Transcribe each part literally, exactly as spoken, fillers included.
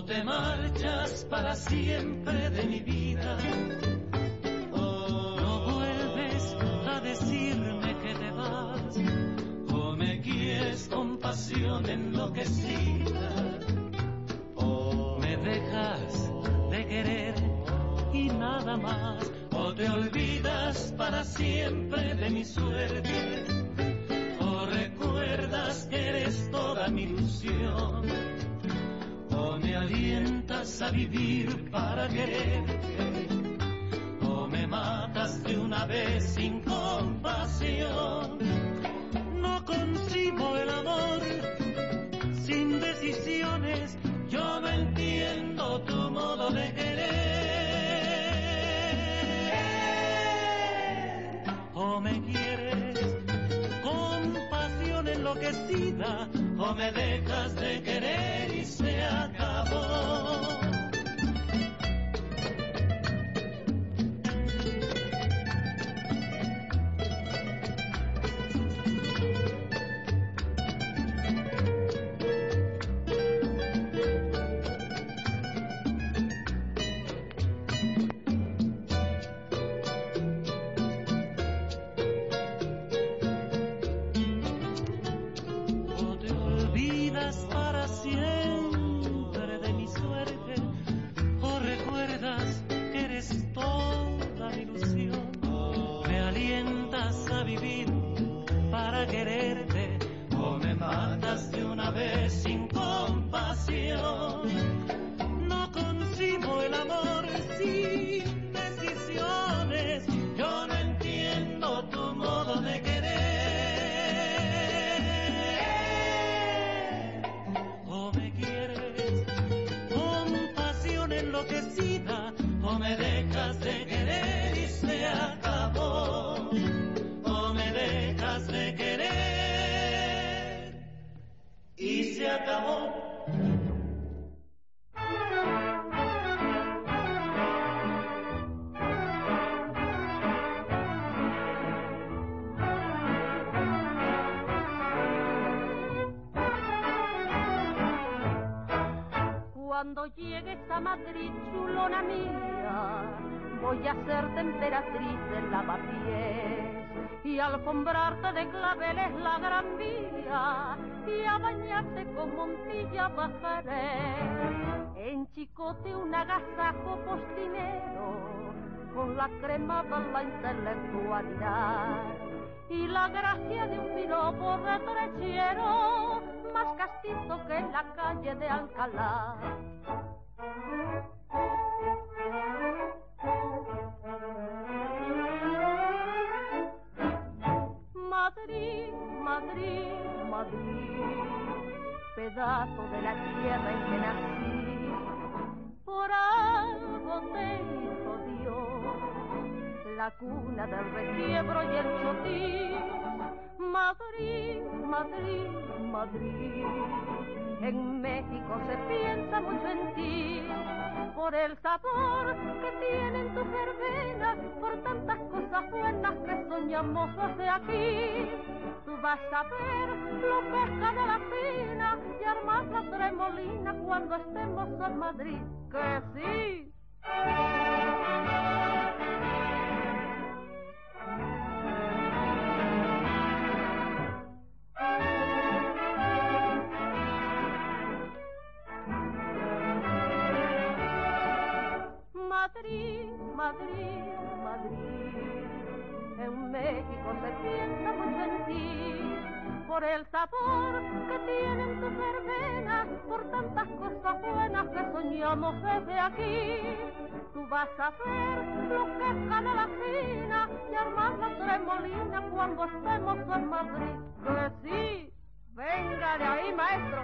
te marchas para siempre de mi vida. Oh, no vuelves a decirme que te vas, o me quieres con pasión enloquecida, o me dejas de querer y nada más, o te olvidas para siempre de mi suerte, o recuerdas que eres toda mi ilusión, o me alientas a vivir para quererte, o me matas de una vez sin compasión. No concibo el amor sin decisiones, yo no entiendo tu modo de querer. O me quieres con pasión enloquecida, o me dejas de querer y se acabó. Cuando llegues a Madrid, chulona mía, voy a ser temperatriz en lavapiés y alfombrarte de claveles la gran vía y a bañarte con Montilla bajaré. En Chicote un agasajo postinero con la crema de la intelectualidad y la gracia de un piropo retrechero más castizo que en la calle de Alcalá. Madrid, Madrid, Madrid, pedazo de la tierra en que nací, por algo te hizo Dios, la cuna del requiebro y el chotín. Madrid, Madrid, Madrid, en México se piensa mucho en ti, por el sabor que tienen tus verbenas, por tantas cosas buenas que soñamos desde aquí. Tú vas a ver lo que es la fina y armar la tremolina cuando estemos en Madrid, que sí. Madrid, Madrid, Madrid, en México se piensa mucho en ti, por el sabor que tienen tus verbenas, por tantas cosas buenas que soñamos desde aquí. Tú vas a ver lo que es canela fina y armar la tremolina cuando estemos en Madrid, que sí. Venga de ahí, maestro.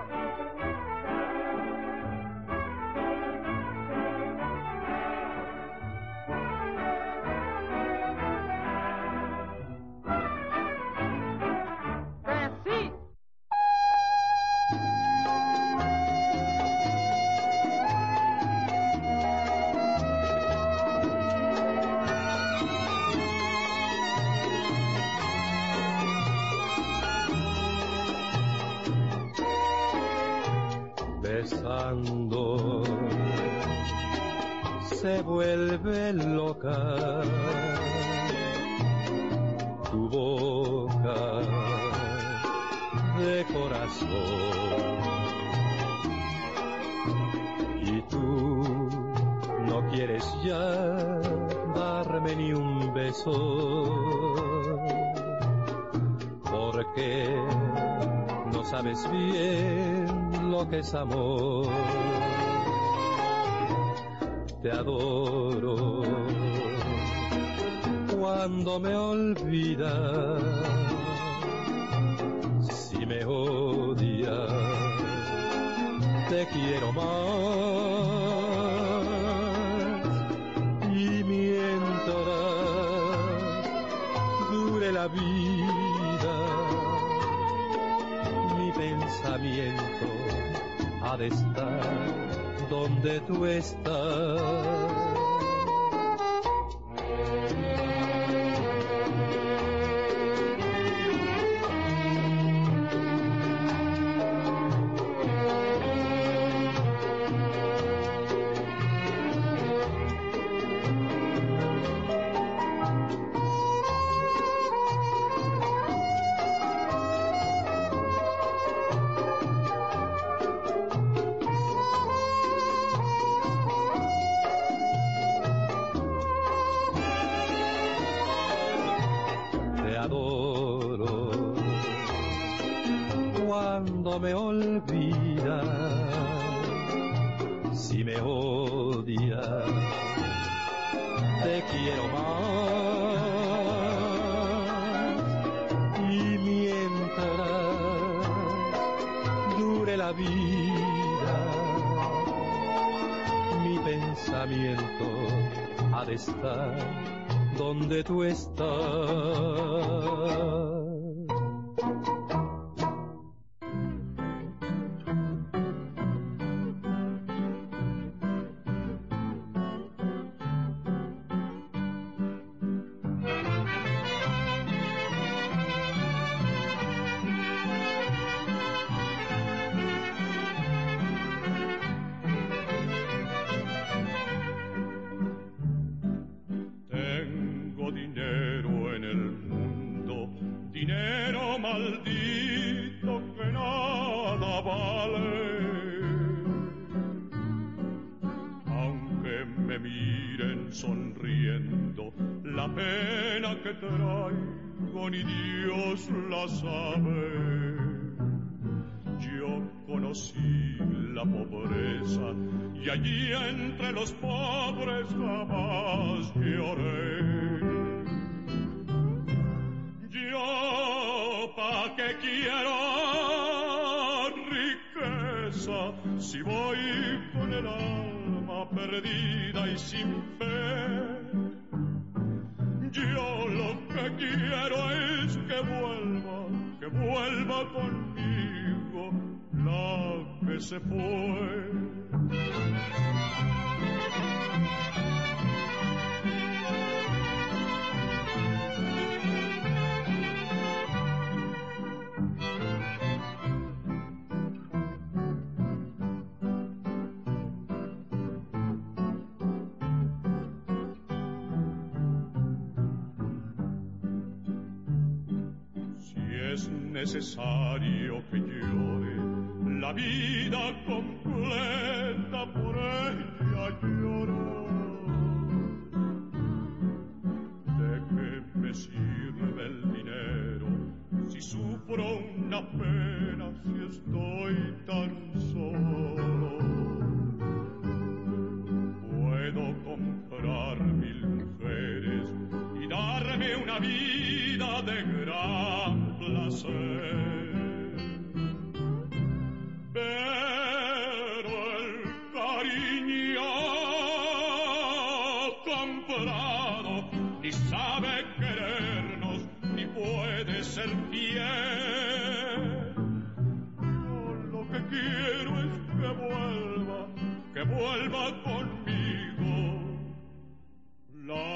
Besando se vuelve loca. Tu boca de corazón, y tú no quieres ya darme ni un beso, porque no sabes bien lo que es amor. Te adoro cuando me olvidas, si me odias, te quiero más, y mientras dure la vida, mi pensamiento ha de estar donde tú estás. Me olvida, si me odia, te quiero más, y mientras dure la vida, mi pensamiento ha de estar donde tú estás. Sonriendo la pena que traigo, ni Dios la sabe. Yo conocí la pobreza y allí entre los pobres jamás lloré. Yo pa' qué quiero riqueza si voy con el alma perdida y sin fe. Yo lo que quiero es que vuelva, que vuelva conmigo la que se fue. Necesario que llore la vida completa, por ella lloro. ¿De qué me sirve el dinero si sufro una pena, si estoy tan solo? Puedo comprar mil mujeres y darme una vida de gran placer, pero el cariño comprado ni sabe querernos ni puede ser fiel. Yo lo que quiero es que vuelva, que vuelva conmigo la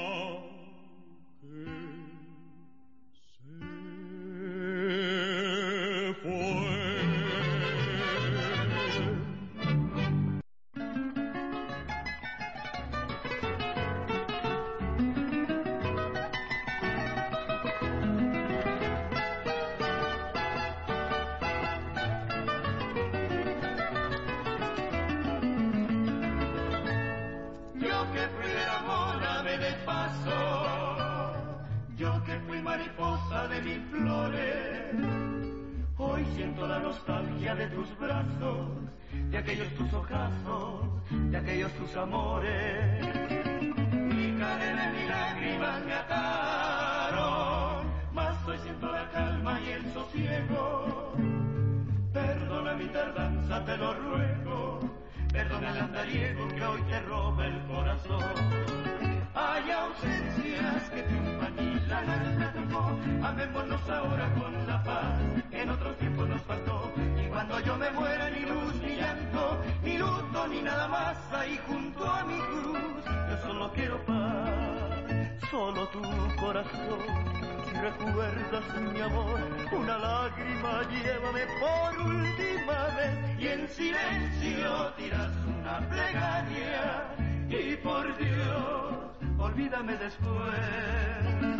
Yo que fui del amor ave de paso, yo que fui mariposa de mil flores, hoy siento la nostalgia de tus brazos, de aquellos tus ojazos, de aquellos tus amores. Mi cadena y lágrimas me ataron, mas hoy siento la calma y el sosiego. Perdona mi tardanza, te lo ruego, perdona el andariego que hoy te roba el corazón. Hay ausencias que triunfan y la nuestra triunfó. Amémonos ahora con la paz que en otros tiempos nos faltó. Y cuando yo me muera, ni luz, ni llanto, ni luto, ni nada más. Ahí junto a mi cruz, yo solo quiero paz, solo tu corazón. Si recuerdas mi amor, una lágrima llévame por última vez. Y en silencio tiras una plegaria. Y por Dios, olvídame después.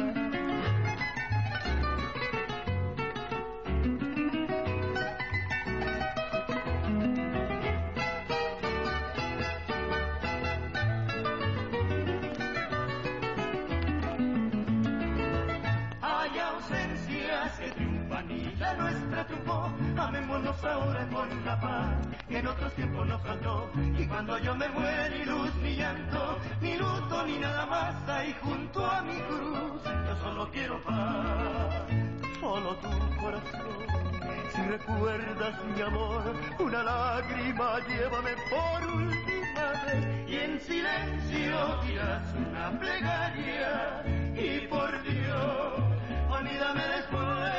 Hay ausencias que triunfan y la nuestra triunfó. Amémonos ahora con la paz que en otros tiempos nos faltó. Y cuando yo me muera, ni luz, ni llanto, ni luto, ni nada más. Ahí junto a mi cruz, yo solo quiero paz, solo tu corazón. Si recuerdas mi amor, una lágrima llévame por última vez. Y en silencio dirás una plegaria. Y por Dios, olvídame después.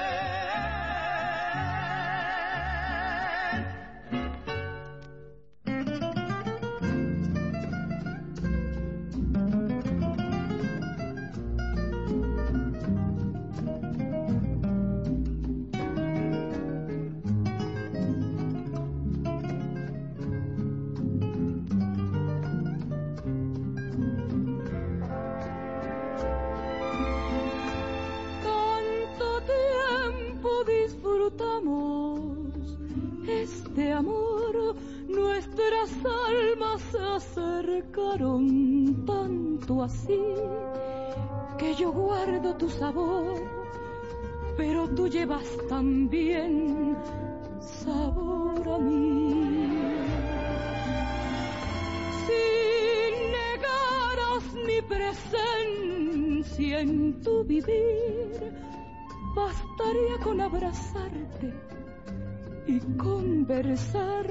Este amor, nuestras almas se acercaron tanto así que yo guardo tu sabor, pero tú llevas también sabor a mí. Si negaras mi presencia en tu vivir, bastaría con abrazarte y conversar.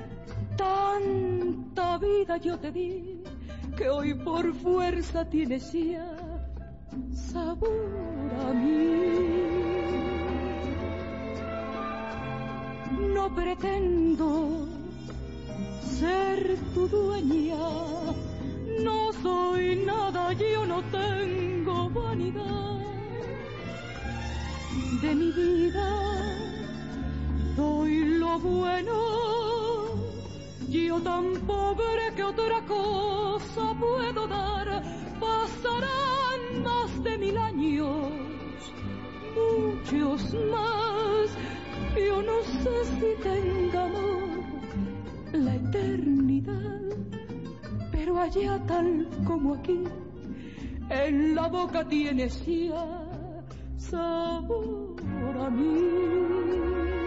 Tanta vida yo te di que hoy por fuerza tienes ya sabor a mí. No pretendo ser tu dueña, no soy nada, yo no tengo vanidad. De mi vida doy lo bueno, yo tan pobre que otra cosa puedo dar. Pasarán más de mil años, muchos más, yo no sé si tenga amor la eternidad, pero allá tal como aquí, en la boca tienes ya sabor a mí.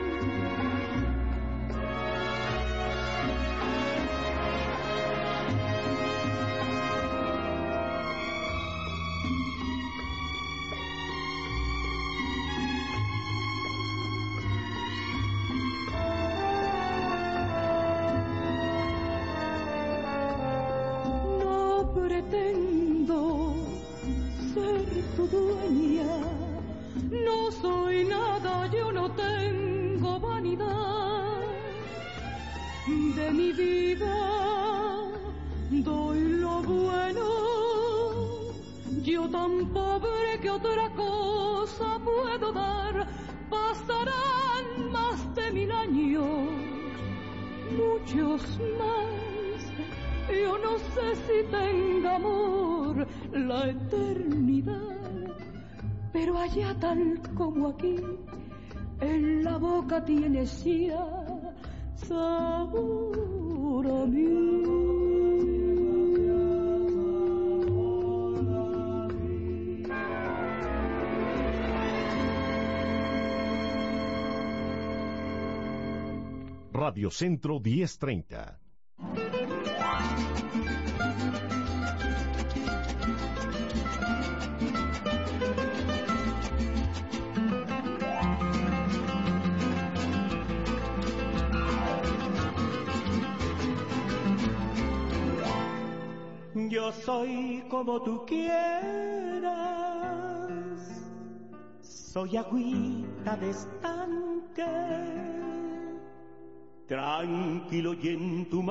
Pretendo ser tu dueña, no soy nada, yo no tengo vanidad. De mi vida doy lo bueno, yo tan pobre que otra cosa puedo dar. Pasarán más de mil años, muchos más, yo no sé si tenga amor la eternidad, pero allá tal como aquí, en la boca tienes ya sabor a mí. Radio Centro diez treinta. Yo soy como tú quieras, soy agüita de estanque, tranquilo y en tu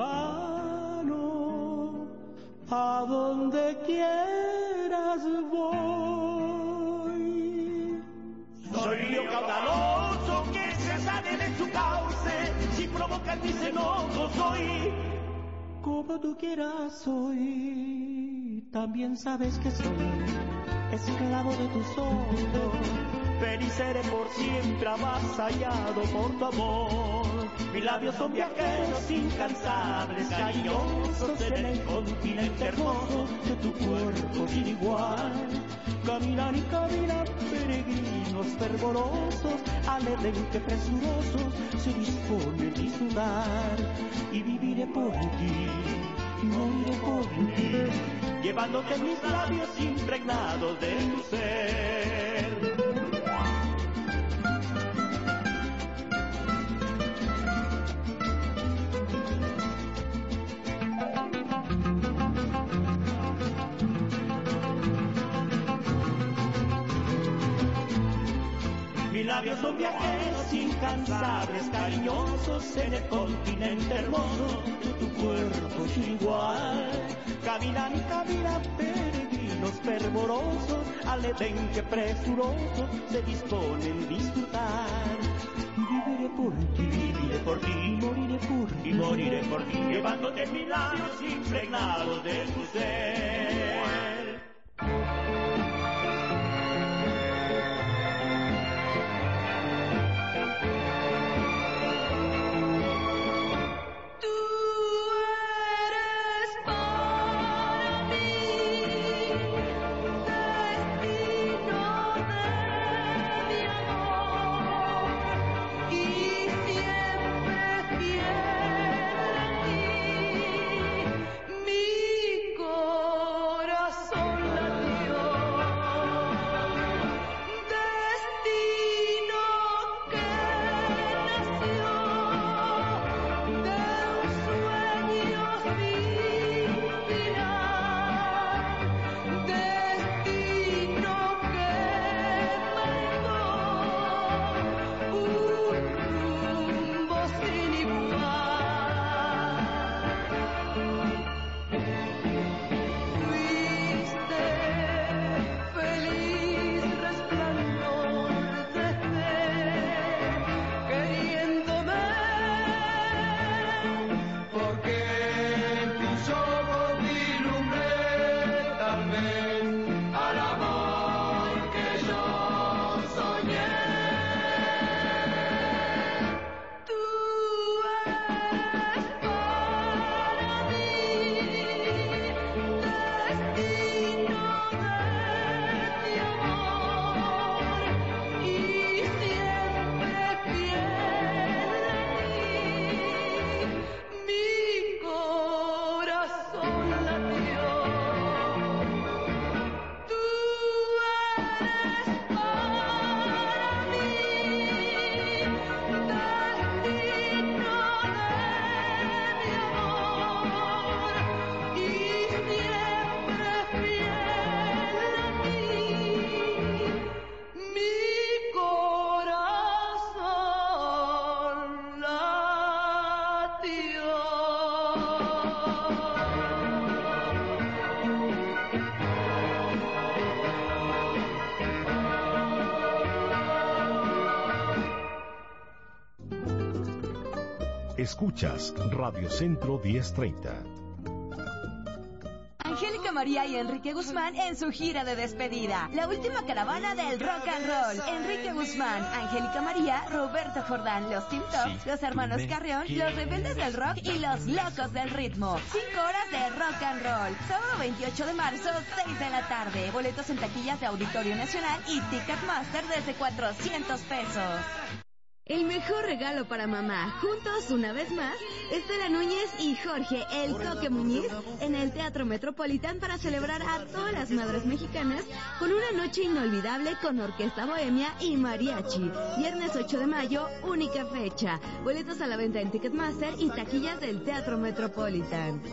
mano, a donde quieras voy. Soy río caudaloso que se sale de su cauce, si provoca mis enojos soy. Como tú quieras soy, también sabes que soy esclavo de tus ojos. Feliz seré por siempre avasallado por tu amor. Mis labios son viajeros incansables, cariñosos en el continente hermoso de tu cuerpo sin igual. Caminan y caminan peregrinos fervorosos, alegremente presurosos, se disponen a disfrutar. Y viviré por ti, y moriré por ti, llevándote en mis labios impregnados de tu ser. Mis labios son viajeros incansables, cariñosos en el continente hermoso de tu cuerpo es igual. Caminan y caminan peregrinos fervorosos, alegremente presurosos, se disponen a disfrutar. Y viviré por ti, viviré por ti, moriré por ti, y moriré por ti, llevándote en mis labios impregnados de tu ser. Escuchas Radio Centro diez treinta. Angélica María y Enrique Guzmán en su gira de despedida. La última caravana del rock and roll. Enrique Guzmán, Angélica María, Roberto Jordán, los Tim Tops, los hermanos Carrión, los rebeldes del rock y los locos del ritmo. Cinco horas de rock and roll. Sábado veintiocho de marzo, seis de la tarde. Boletos en taquillas de Auditorio Nacional y Ticketmaster desde cuatrocientos pesos. El mejor regalo para mamá, juntos una vez más, Estela Núñez y Jorge El Toque Muñiz en el Teatro Metropolitan para celebrar a todas las madres mexicanas con una noche inolvidable con orquesta bohemia y mariachi. Viernes ocho de mayo, única fecha. Boletos a la venta en Ticketmaster y taquillas del Teatro Metropolitan.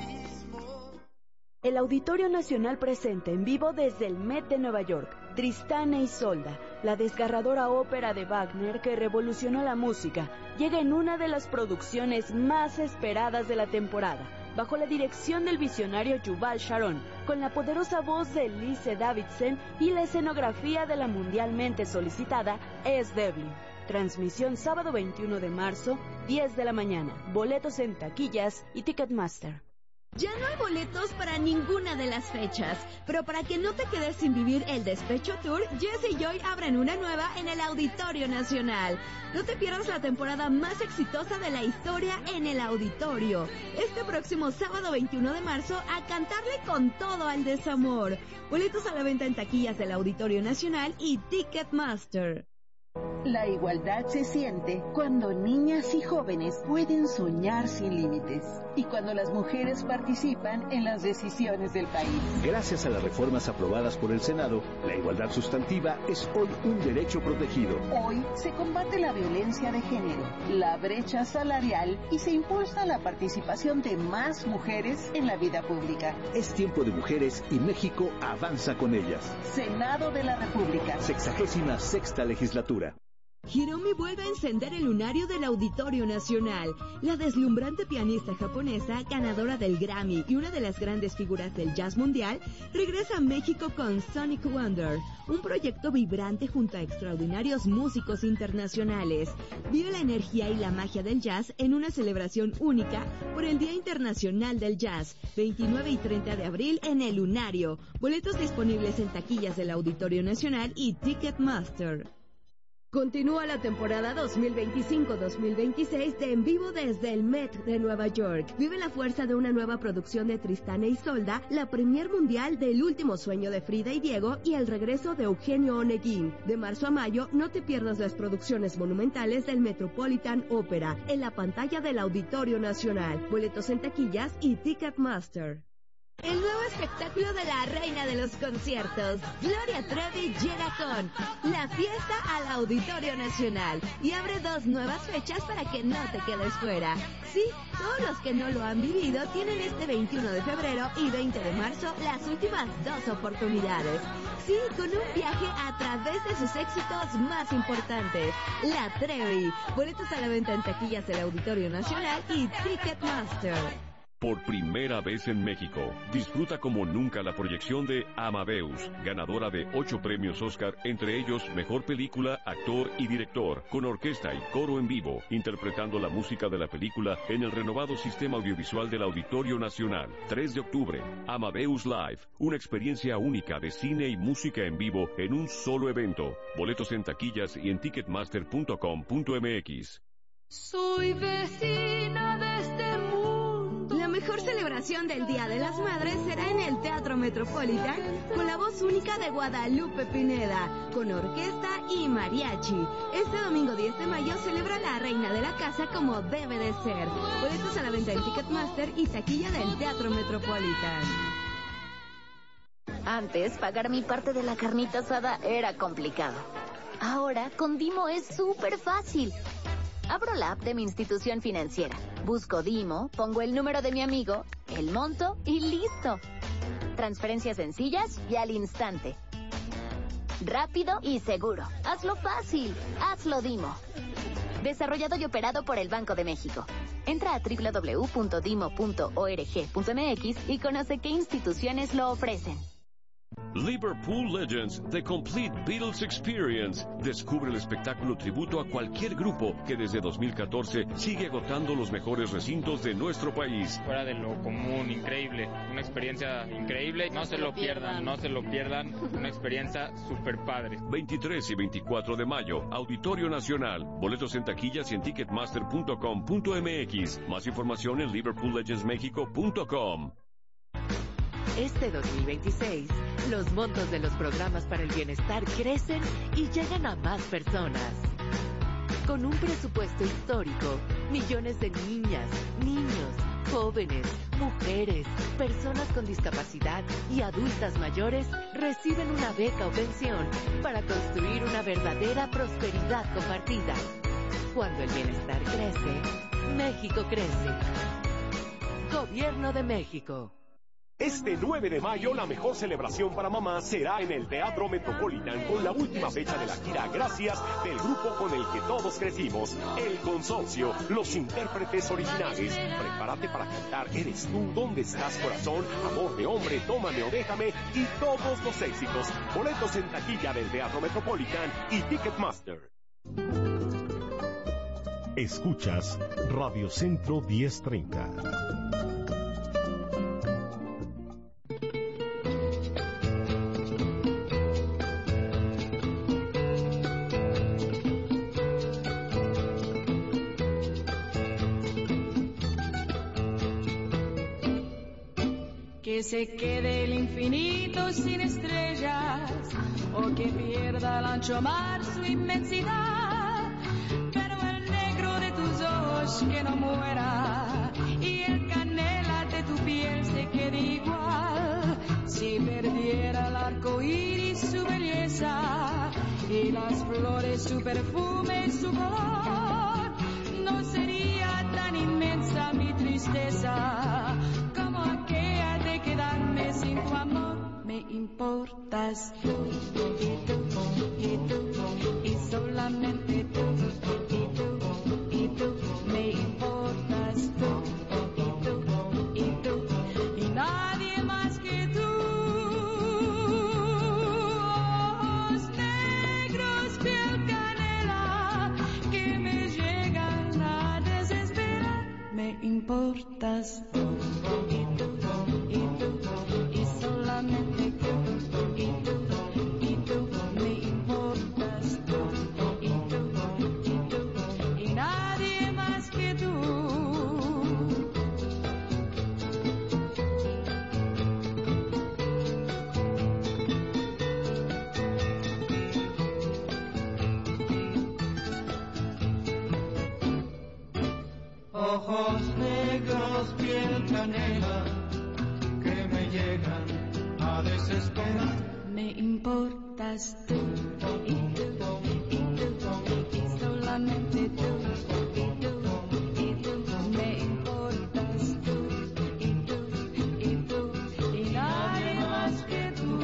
El Auditorio Nacional presenta en vivo desde el Met de Nueva York, Tristán e Isolda, la desgarradora ópera de Wagner que revolucionó la música, llega en una de las producciones más esperadas de la temporada, bajo la dirección del visionario Yuval Sharon, con la poderosa voz de Lise Davidson y la escenografía de la mundialmente solicitada Es Devlin. Transmisión sábado veintiuno de marzo, diez de la mañana. Boletos en taquillas y Ticketmaster. Ya no hay boletos para ninguna de las fechas, pero para que no te quedes sin vivir el Despecho Tour, Jess y Joy abren una nueva en el Auditorio Nacional. No te pierdas la temporada más exitosa de la historia en el Auditorio. Este próximo sábado veintiuno de marzo, a cantarle con todo al desamor. Boletos a la venta en taquillas del Auditorio Nacional y Ticketmaster. La igualdad se siente cuando niñas y jóvenes pueden soñar sin límites y cuando las mujeres participan en las decisiones del país. Gracias a las reformas aprobadas por el Senado, la igualdad sustantiva es hoy un derecho protegido. Hoy se combate la violencia de género, la brecha salarial y se impulsa la participación de más mujeres en la vida pública. Es tiempo de mujeres y México avanza con ellas. Senado de la República. Sexagésima sexta legislatura. Hiromi vuelve a encender el lunario del Auditorio Nacional. La deslumbrante pianista japonesa, ganadora del Grammy y una de las grandes figuras del jazz mundial, regresa a México con Sonic Wonder, un proyecto vibrante junto a extraordinarios músicos internacionales. Vive la energía y la magia del jazz en una celebración única por el Día Internacional del Jazz, veintinueve y treinta de abril en el Lunario. Boletos disponibles en taquillas del Auditorio Nacional y Ticketmaster. Continúa la temporada dos mil veinticinco dos mil veintiséis de En Vivo desde el Met de Nueva York. Vive la fuerza de una nueva producción de Tristán e Isolda, la premier mundial del Último Sueño de Frida y Diego y el regreso de Eugenio Oneguín. De marzo a mayo, no te pierdas las producciones monumentales del Metropolitan Opera en la pantalla del Auditorio Nacional. Boletos en taquillas y Ticketmaster. El nuevo espectáculo de la reina de los conciertos, Gloria Trevi, llega con La Fiesta al Auditorio Nacional y abre dos nuevas fechas para que no te quedes fuera. Sí, todos los que no lo han vivido tienen este veintiuno de febrero y veinte de marzo las últimas dos oportunidades. Sí, con un viaje a través de sus éxitos más importantes. La Trevi. Boletos a la venta en taquillas del Auditorio Nacional y Ticketmaster. Por primera vez en México, disfruta como nunca la proyección de Amadeus, ganadora de ocho premios Oscar, entre ellos Mejor Película, Actor y Director, con orquesta y coro en vivo, interpretando la música de la película en el renovado sistema audiovisual del Auditorio Nacional. tres de octubre, Amadeus Live, una experiencia única de cine y música en vivo en un solo evento. Boletos en taquillas y en ticketmaster punto com punto m x. Soy vecina de este mundo. La mejor celebración del Día de las Madres será en el Teatro Metropolitan con la voz única de Guadalupe Pineda, con orquesta y mariachi. Este domingo diez de mayo celebra la reina de la casa como debe de ser. Boletos a la venta en Ticketmaster y taquilla del Teatro Metropolitan. Antes, pagar mi parte de la carnita asada era complicado. Ahora, con Dimo es súper fácil. Abro la app de mi institución financiera, busco Dimo, pongo el número de mi amigo, el monto y listo. Transferencias sencillas y al instante. Rápido y seguro. Hazlo fácil. Hazlo Dimo. Desarrollado y operado por el Banco de México. Entra a doble u doble u doble u punto dimo punto org punto m x y conoce qué instituciones lo ofrecen. Liverpool Legends, The Complete Beatles Experience. Descubre el espectáculo tributo a cualquier grupo que desde dos mil catorce sigue agotando los mejores recintos de nuestro país. Fuera de lo común, increíble. Una experiencia increíble. No se lo pierdan, no se lo pierdan. Una experiencia súper padre. veintitrés y veinticuatro de mayo, Auditorio Nacional. Boletos en taquillas y en ticketmaster punto com punto m x. Más información en liverpool legends mexico punto com. Este dos mil veintiséis, los montos de los programas para el bienestar crecen y llegan a más personas. Con un presupuesto histórico, millones de niñas, niños, jóvenes, mujeres, personas con discapacidad y adultas mayores reciben una beca o pensión para construir una verdadera prosperidad compartida. Cuando el bienestar crece, México crece. Gobierno de México. Este nueve de mayo, la mejor celebración para mamá será en el Teatro Metropolitan con la última fecha de la gira Gracias del grupo con el que todos crecimos, El Consorcio, los intérpretes originales. Prepárate para cantar Eres tú, ¿Dónde estás, corazón? Amor de hombre, Tómame o déjame y todos los éxitos. Boletos en taquilla del Teatro Metropolitan y Ticketmaster. Escuchas Radio Centro diez treinta. Que se quede el infinito sin estrellas, o que pierda el ancho mar su inmensidad, pero el negro de tus ojos que no muera, y el canela de tu piel se quede igual. Si perdiera el arco iris su belleza, y las flores su perfume y su color, no sería tan inmensa mi tristeza como aquella de quedarme sin tu amor. Me importas tú, y tú, y tú, y solamente tú, y tú, y tú, me importas tú, y tú, y tú, y nadie más que tú. Ojos negros, piel canela, que me llegan a desesperar. Me importas tú, y tú, y tú, y solamente tú, y tú, y tú, me importas tú, y tú, y tú, y nadie más que tú. Ojos negros, piel canela, que me llegan a desesperar. Me importas tú, y tú, y tú, y solamente tú, y tú, y tú, me importas tú, y tú, y tú, y nadie más que tú.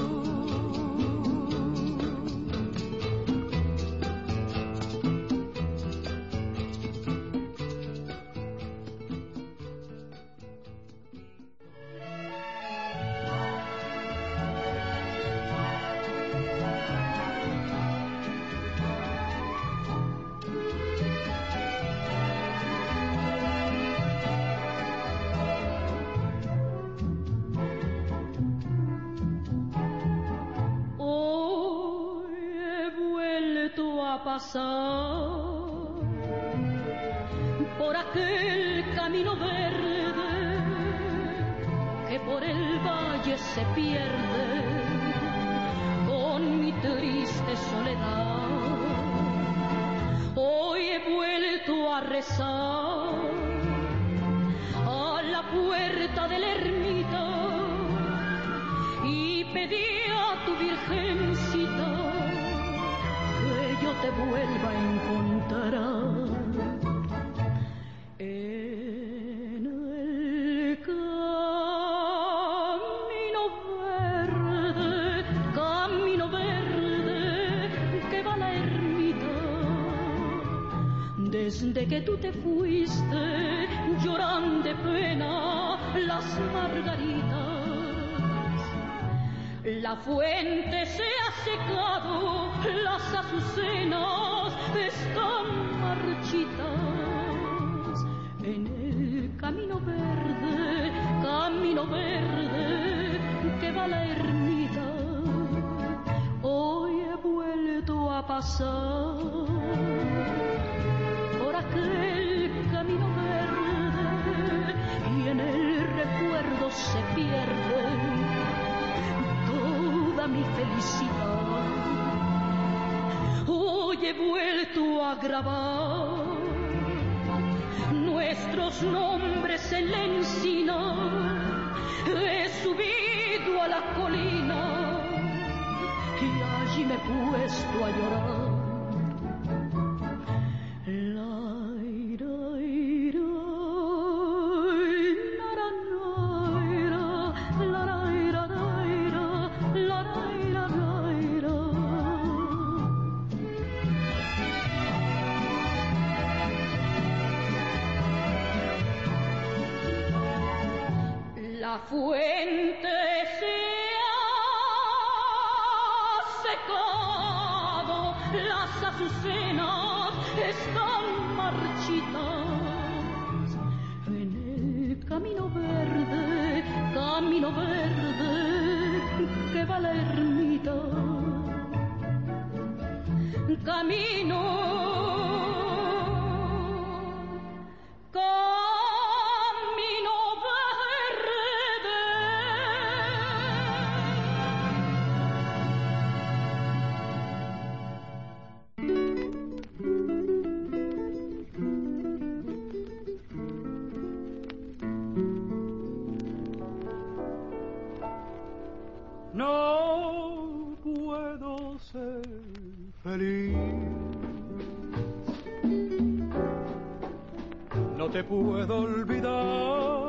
Pasar por aquel camino verde que por el valle se pierde con mi triste soledad. Hoy he vuelto a rezar a la puerta de la ermita y pedí a tu virgencita yo te vuelva a encontrar en el camino verde, camino verde que va a la ermita. Desde que tú te fuiste, lloran de pena las margaritas. La fuente se ha secado, las azucenas están marchitas. En el camino verde, camino verde que va a la ermita, hoy he vuelto a pasar por aquel camino verde y en el recuerdo se pierde mi felicidad. Hoy he vuelto a grabar nuestros nombres en la encina. He subido a la colina y allí me he puesto a llorar. La fuente se ha secado, las azucenas están marchitas. En el camino verde, camino verde, que va la ermita. Camino, camino verde. No puedo ser feliz, no te puedo olvidar,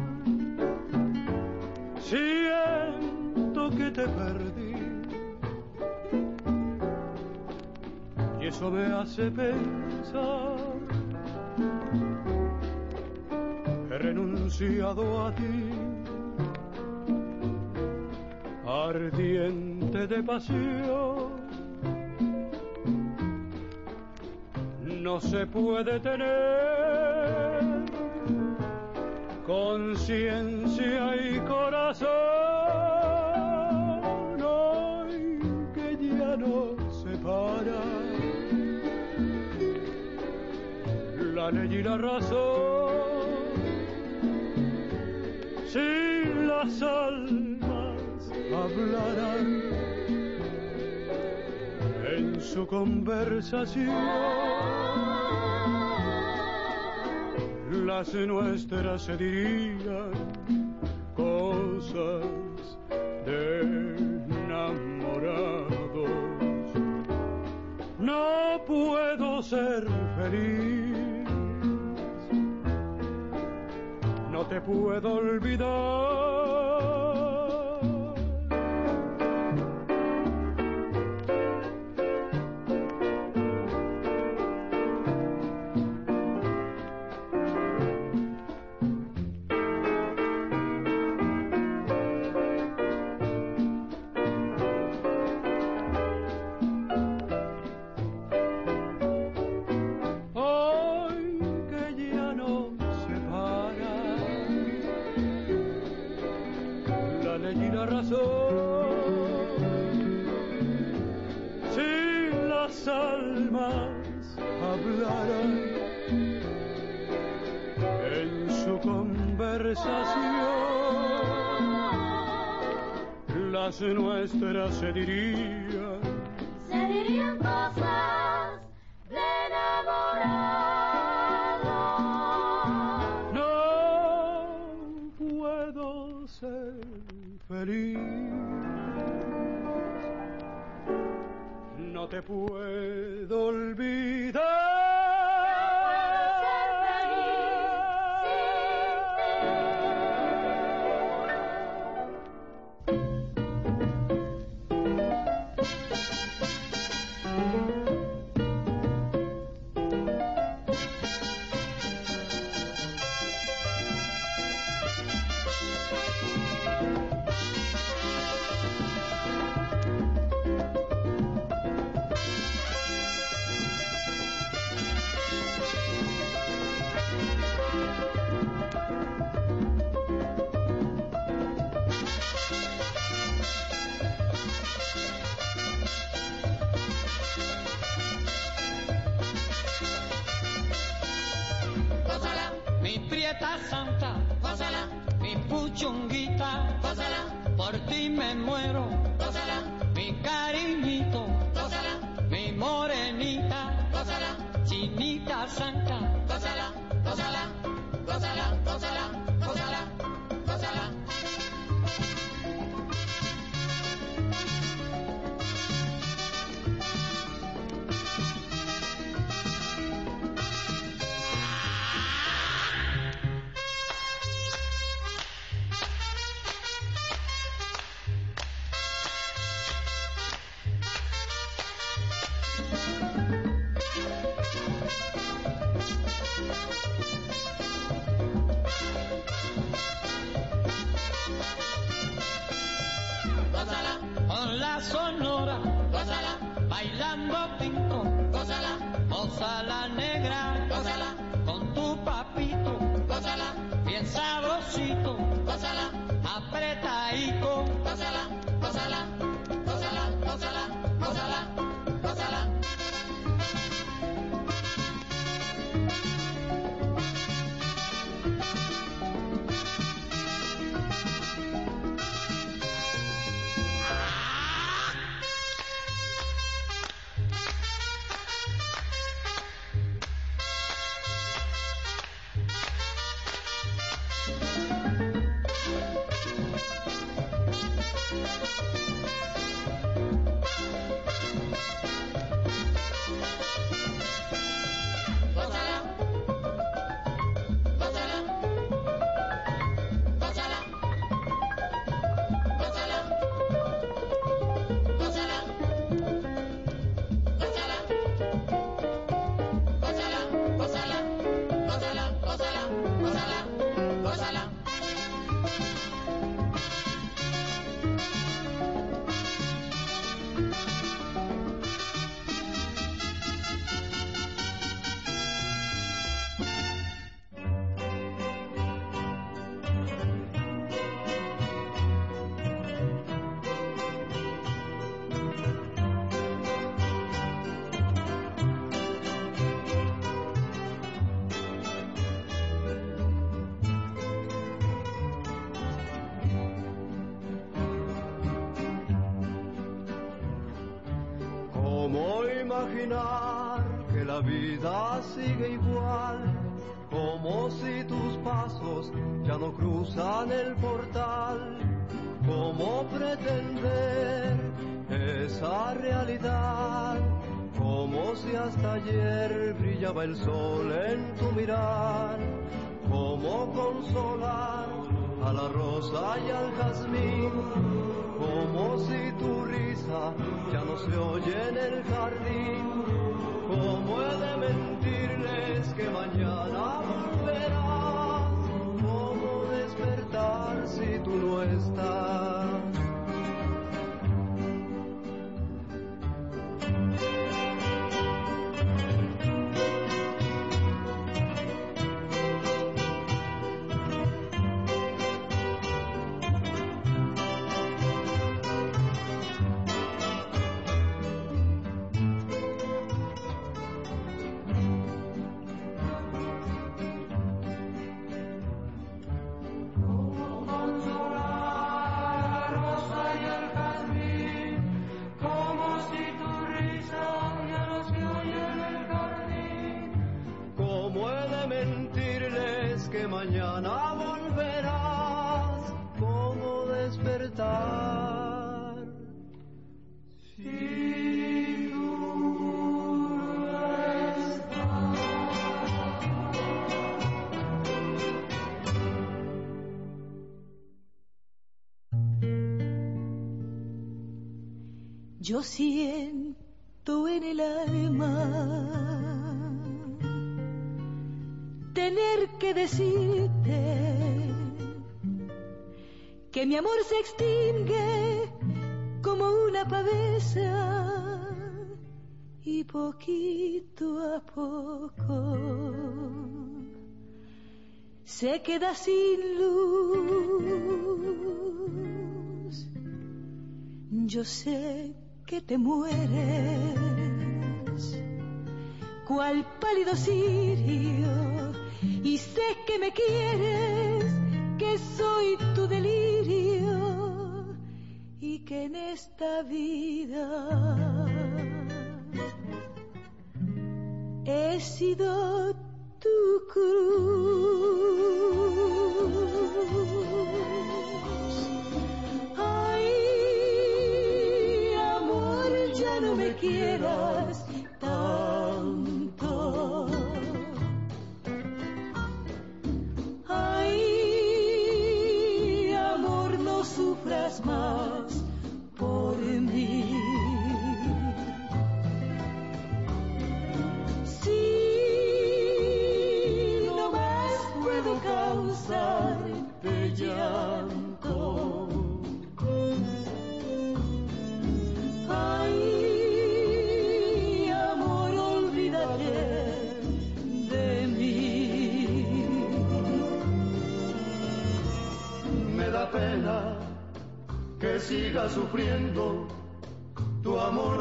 siento que te perdí y eso me hace pensar que he renunciado a ti, ardiente de pasión. No se puede tener conciencia y corazón hoy que ya no separa la ley y la razón. Si las almas hablarán en su conversación, las nuestras se dirían cosas de enamorados. No puedo ser feliz, no te puedo olvidar. Las nuestras se dirían, se dirían cosas de enamorado. No puedo ser feliz, no te puedo olvidar. Santa, gózala, mi puchunguita, gózala, por ti me muero, gózala, mi cariñito, gózala, mi morenita. en la sonora, gózala, bailando tinto, gózala, gózala negra, gózala, con tu papito, gózala, bien sabrosito, gózala, apretadito, gózala, gózala, gózala, gózala, gózala, gózala. Imaginar que la vida sigue igual, como si tus pasos ya no cruzan el portal. ¿Cómo pretender esa realidad? Como si hasta ayer brillaba el sol en tu mirar. ¿Cómo consolar a la rosa y al jazmín? Como si tu risa ya no se oye en el jardín. ¿Cómo he de mentirles que mañana volverás? ¿Cómo despertar si tú no estás? Mañana volverás, ¿cómo despertar? Si tú no estás. Yo siento en el alma tener que decirte que mi amor se extingue como una pavesa y poquito a poco se queda sin luz. Yo sé que te mueres cual pálido cirio y sé que me quieres, que soy tu delirio y que en esta vida he sido tu cruz. Ay, amor, ya no me quieras tanto. Ay, amor, no sufras más por mí. Si no más puedo causarte llanto, sufriendo tu amor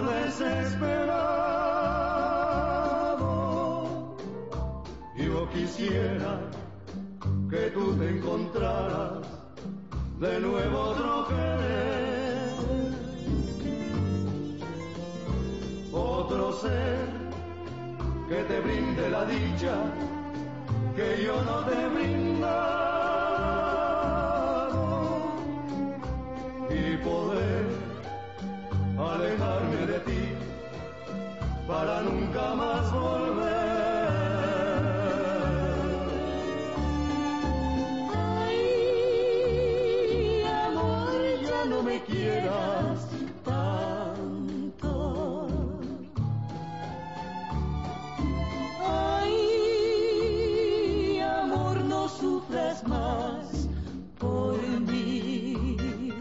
desesperado. Yo quisiera que tú te encontraras de nuevo otro querer, otro ser que te brinde la dicha que yo no te he brindado, y poder alejarme de ti para nunca más volver. Ay, amor, ya no me quieras tanto. Ay, amor, no sufras más por mí.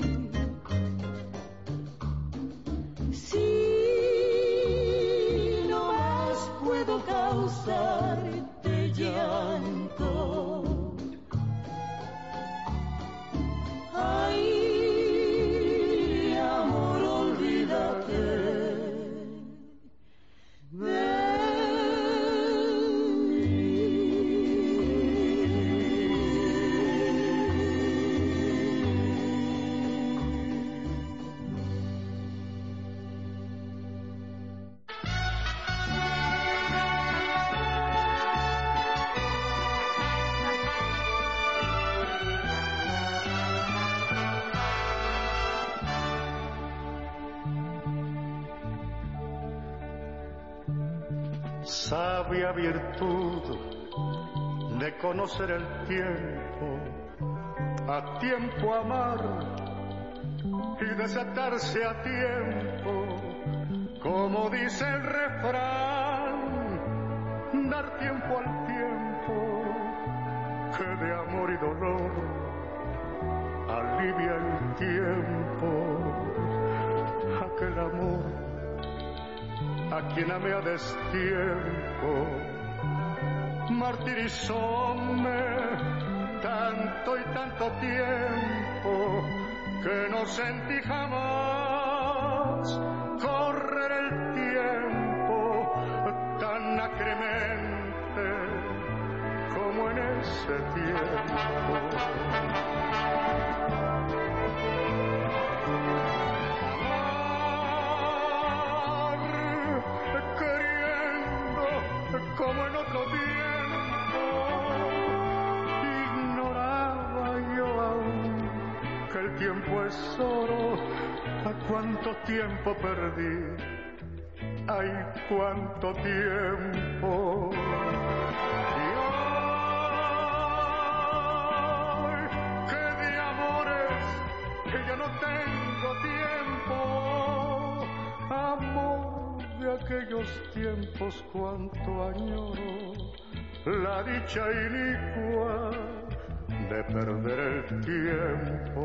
Si no más puedo causarte llanto. Ay, amor, olvídate de sabia virtud de conocer el tiempo, a tiempo amar y desatarse a tiempo, como dice el refrán, dar tiempo al tiempo, que de amor y dolor alivia el tiempo, aquel amor a quien amé a destiempo, martirizóme tanto y tanto tiempo, que no sentí jamás correr el tiempo tan acremente como en ese tiempo. Como en otro tiempo, ignoraba yo aún que el tiempo es oro. ¿A cuánto tiempo perdí? ¡Ay, cuánto tiempo! Y hoy, que de amores que ya no tengo tiempo, amor de aquellos tiempos, cuánto añoro la dicha inicua de perder el tiempo.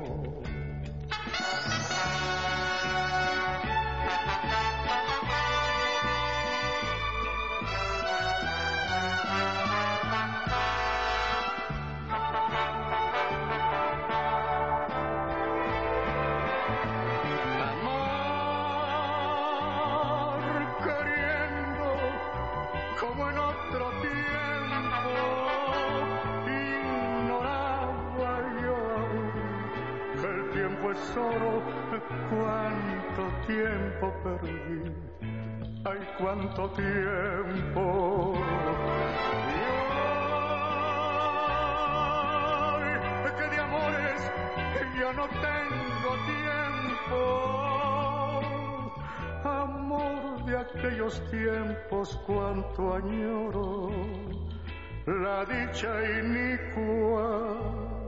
Solo cuánto tiempo perdí, ay, cuánto tiempo. Y hoy, que de amores ya no tengo tiempo, amor de aquellos tiempos, cuánto añoro la dicha inicua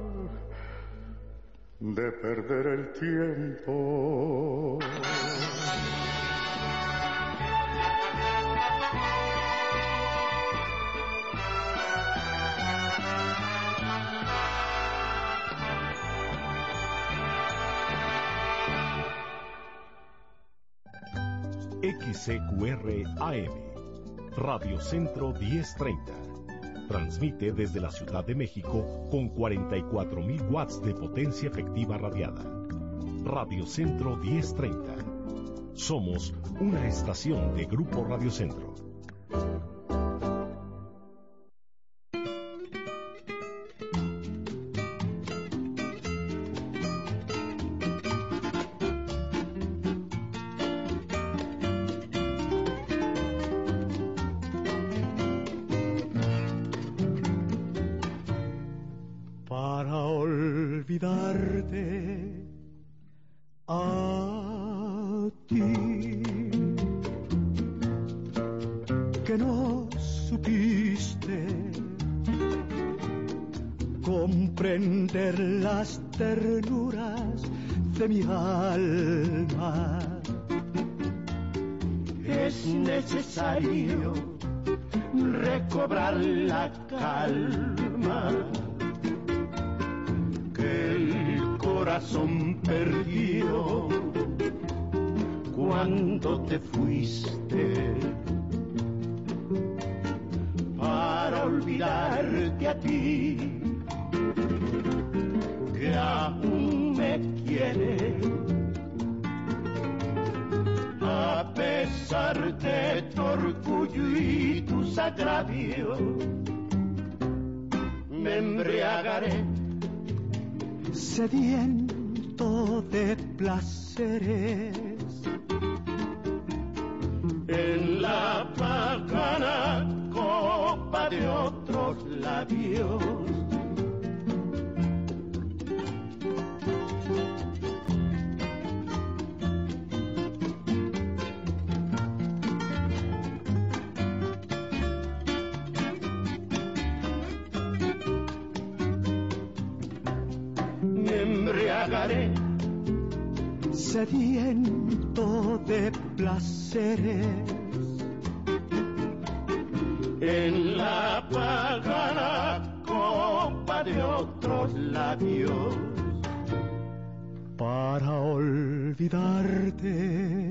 de perder el tiempo. X C Q R A M, Radio Centro diez treinta. Transmite desde la Ciudad de México con cuarenta y cuatro mil watts de potencia efectiva radiada. Radio Centro diez treinta. Somos una estación de Grupo Radio Centro. Para olvidarte a ti, que no supiste comprender las ternuras de mi alma. Es necesario recobrar la calma que el corazón perdió cuando te fuiste, para olvidarte a ti, que aún me quieres, a pesar de tu orgullo y tus agravios. Me embriagaré sediento de placeres en la pagana copa de otros labios. Embriagaré sediento de placeres en la pagana copa de otros labios, para olvidarte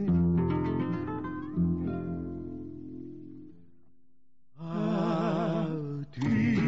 a ti.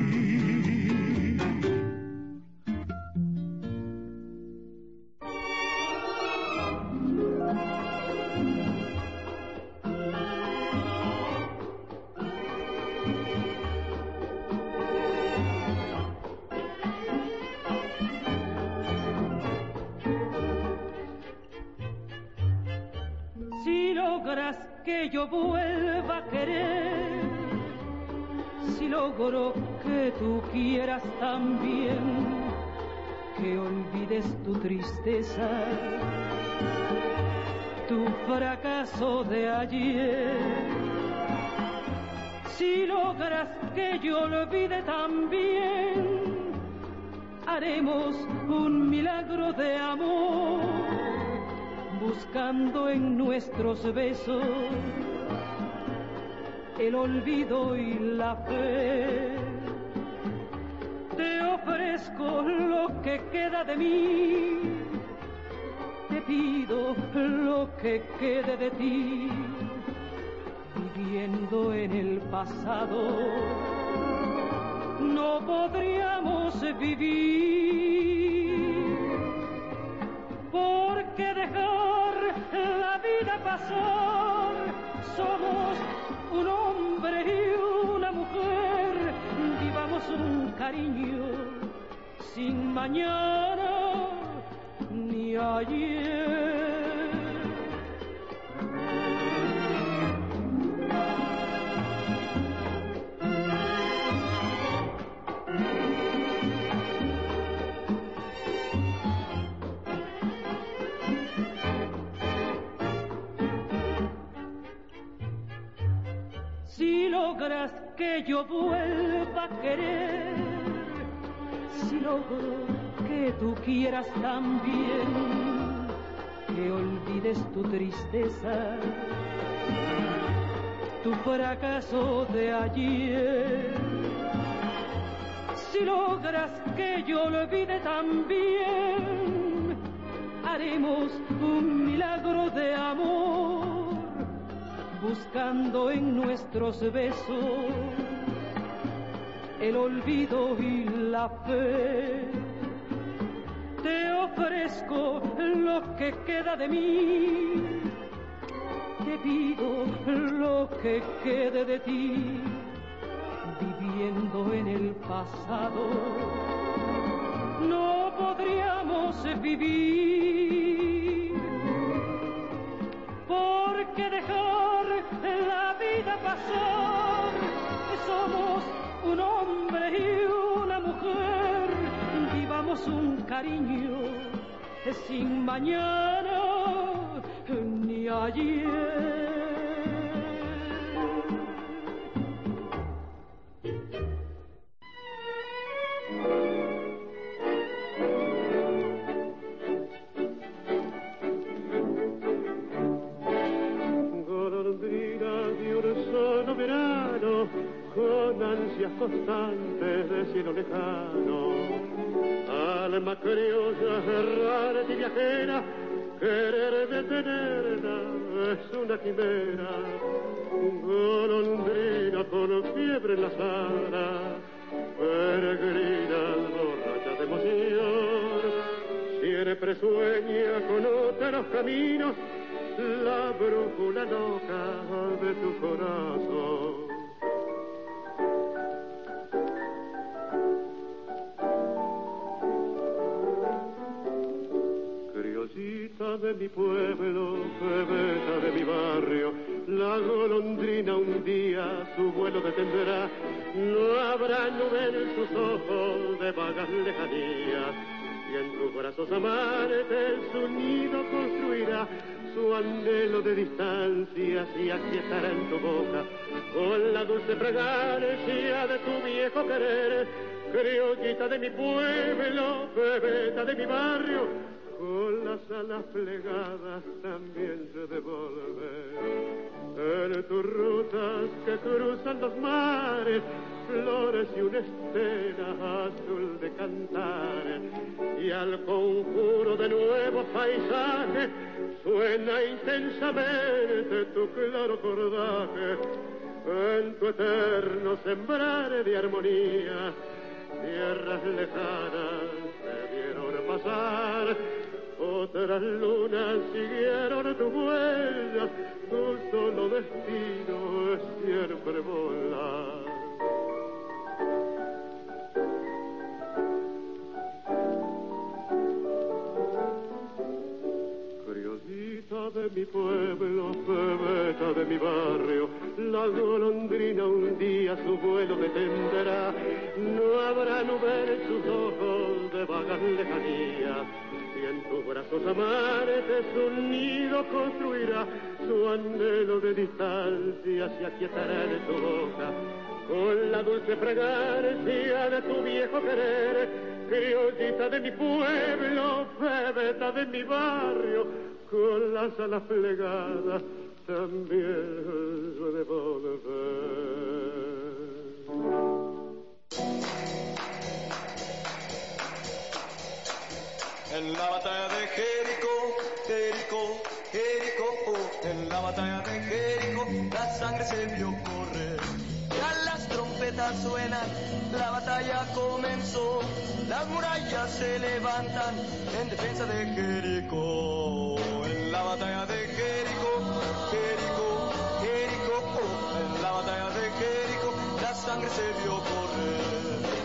Que yo vuelva a querer, si logro que tú quieras también, que olvides tu tristeza, tu fracaso de ayer. Si logras que yo olvide también, haremos un milagro de amor, buscando en nuestros besos el olvido y la fe. Te ofrezco lo que queda de mí, te pido lo que quede de ti, viviendo en el pasado no podríamos vivir, porque dejar la vida pasar, somos un hombre y una mujer, vivamos un cariño sin mañana ni ayer. Si logras que yo vuelva a querer, si logro que tú quieras también, que olvides tu tristeza, tu fracaso de ayer. Si logras que yo olvide también, haremos un milagro de amor, buscando en nuestros besos el olvido y la fe. te ofrezco lo que queda de mí, te pido lo que quede de ti, viviendo en el pasado no podríamos vivir, porque dejar la vida pasar, somos un hombre y una mujer, vivamos un cariño sin mañana ni ayer. Golondrina de un solo verano, con ansias constantes de cielo lejano, alma criolla, errante y viajera, querer detenerla es una quimera. Golondrina con fiebre en las alas, peregrina borracha de emoción, siempre sueña con otros caminos, la brújula loca de tu corazón. Criollita de mi pueblo, bebeta de mi barrio, la golondrina un día su vuelo detendrá. No habrá nube en sus ojos de vagas lejanías, y en tus brazos amantes su nido construirá. Su anhelo de distancia se aquietará en tu boca con la dulce fragancia de tu viejo querer. Criollita de mi pueblo, bebeta de mi barrio, con las alas plegadas también se devolver. En tus rutas que cruzan los mares, flores y una estela azul de cantar, y al conjuro de nuevos paisajes suena intensamente tu claro cordaje. En tu eterno sembrar de armonía, tierras lejanas te vieron pasar, otras lunas siguieron tu huella, tu solo destino es siempre volar. Criollita de mi pueblo, bebeta de mi barrio, la golondrina un día su vuelo detendrá. No habrá nube en sus ojos de vagas lejanías, y en tus brazos amantes un nido construirá. Su anhelo de distancia se aquietará en tu boca con la dulce fragancia de tu viejo querer. Criollita de mi pueblo, bebeta de mi barrio, con las alas plegadas también suele volver. En la batalla de Jericó, Jericó, Jericó, oh, en la batalla de Jericó, la sangre se vio correr. Ya las trompetas suenan, la batalla comenzó, las murallas se levantan en defensa de Jericó. En la batalla de Jericó, Jericó, Jericó, oh, en la batalla de Jericó, la sangre se vio correr.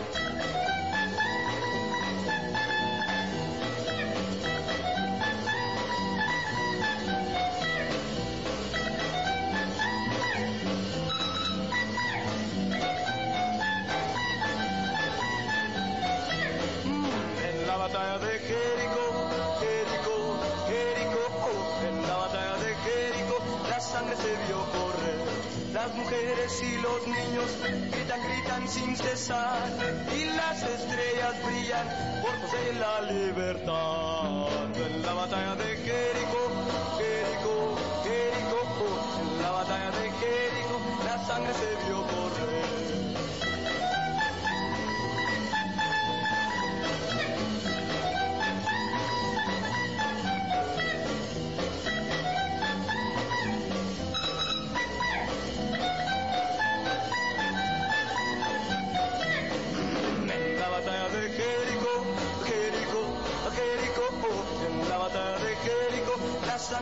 En la batalla de Jericó, Jericó, Jericó, oh, en la batalla de Jericó, la sangre se vio correr. Las mujeres y los niños gritan, gritan sin cesar, y las estrellas brillan por poseer la libertad. En la batalla de Jericó, Jericó, Jericó, oh, en la batalla de Jericó, la sangre se vio correr.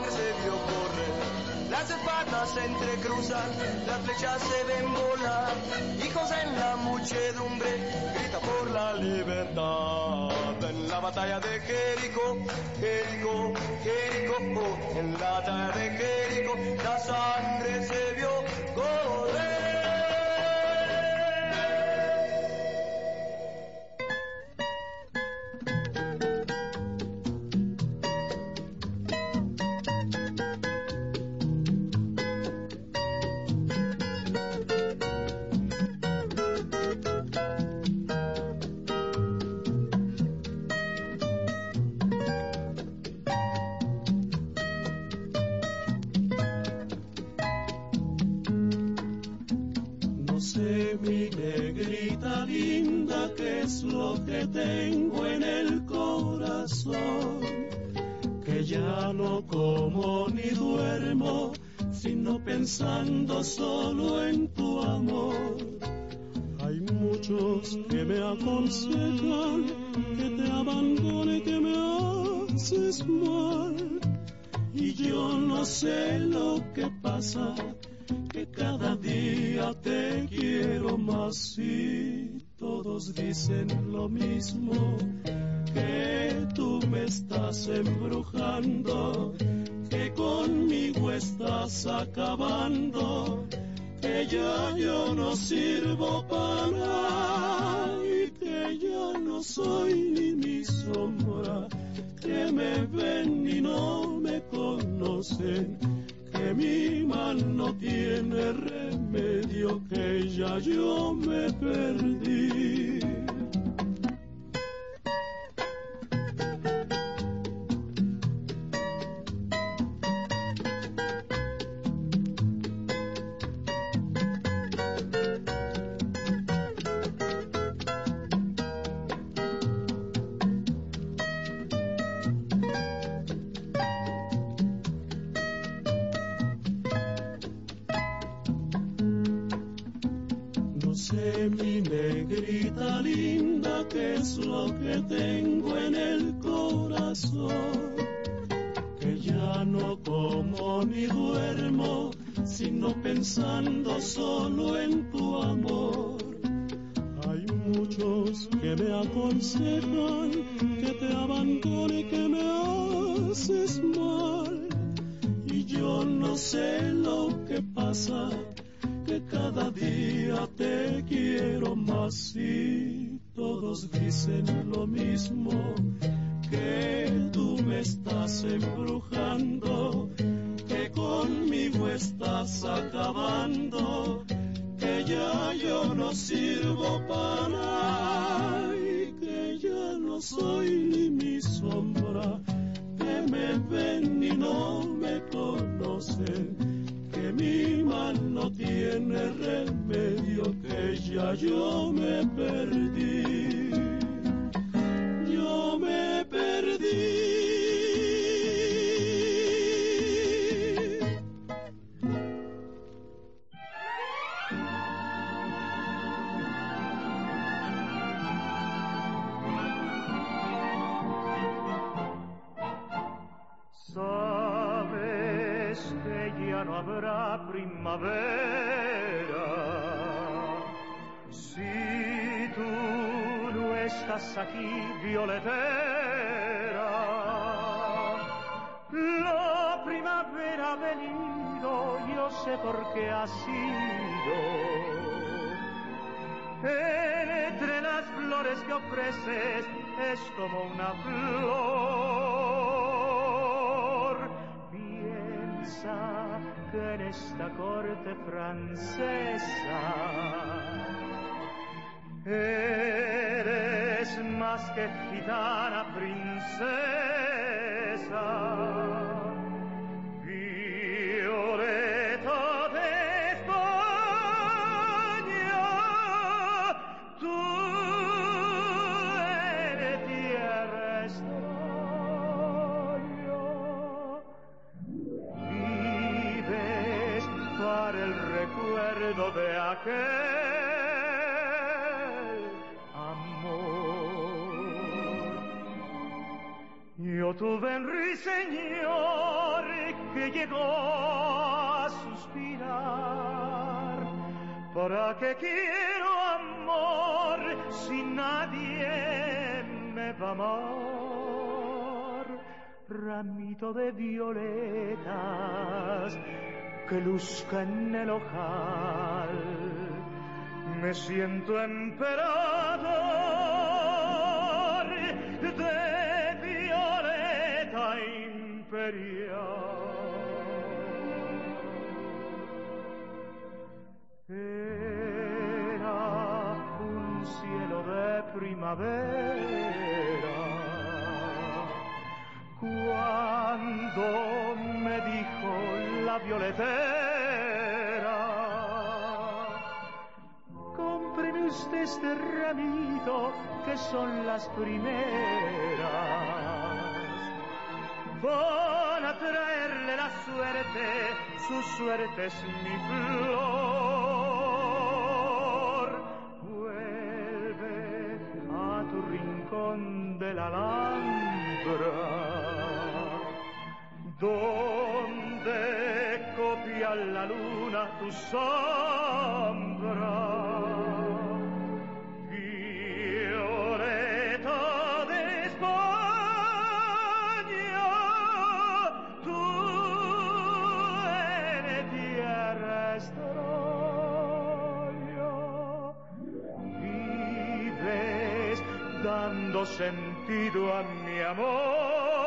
sangre se vio correr. Las espadas se entrecruzan, las flechas se ven volar. Hijos en la muchedumbre, grita por la libertad. En la batalla de Jericó, Jericó, Jericó, oh, en la batalla de Jericó, la sangre se vio correr. Mi negrita linda, ¿qué es lo que tengo en el corazón? Que ya no como ni duermo, sino pensando solo en tu amor. Hay muchos que me aconsejan que te abandone, que me haces mal. Y yo no sé lo que pasa, que cada día te quiero más y todos dicen lo mismo, que tú me estás embrujando, que conmigo estás acabando, que ya yo no sirvo para nada y que ya no soy ni mi sombra, que me ven y no me conocen, que mi mal no tiene remedio, que ya yo me perdí. Mi negrita linda, ¿qué es lo que tengo en el corazón? Que ya no como ni duermo, sino pensando solo en tu amor. Hay muchos que me aconsejan que te abandone, que me haces mal. Y yo no sé lo que pasa, que cada día te quiero más y todos dicen lo mismo, que tú me estás embrujando, que conmigo estás acabando, que ya yo no sirvo para nada y que ya no soy ni mi sombra, que me ven y no me conocen, que mi mal no tiene remedio, que ya yo me perdí, yo me perdí. Sabes que ya no habrá primavera si tú no estás aquí, violetera. La primavera ha venido, yo sé por qué ha sido. Entre las flores que ofreces es como una flor. Piensa que en esta corte francesa eres más que gitana princesa. Violeta de España, tú eres tierra extraña. Vives para el recuerdo de aquel amor. Yo tuve un ruiseñor que llegó a suspirar. ¿Para qué quiero amor si nadie me va a amar? Ramito de violetas que luzca en el ojal, me siento emperador de violeta imperial. Era un cielo de primavera cuando me dijo la violetera: cómpreme usted este ramito que son las primeras, van a traerle la suerte, su suerte es mi flor. Vuelve a tu rincón de la Alhambra, donde copia la luna tu sombra. Violeta de España, tú eres tierra extraña, vives dando sentido a mi amor.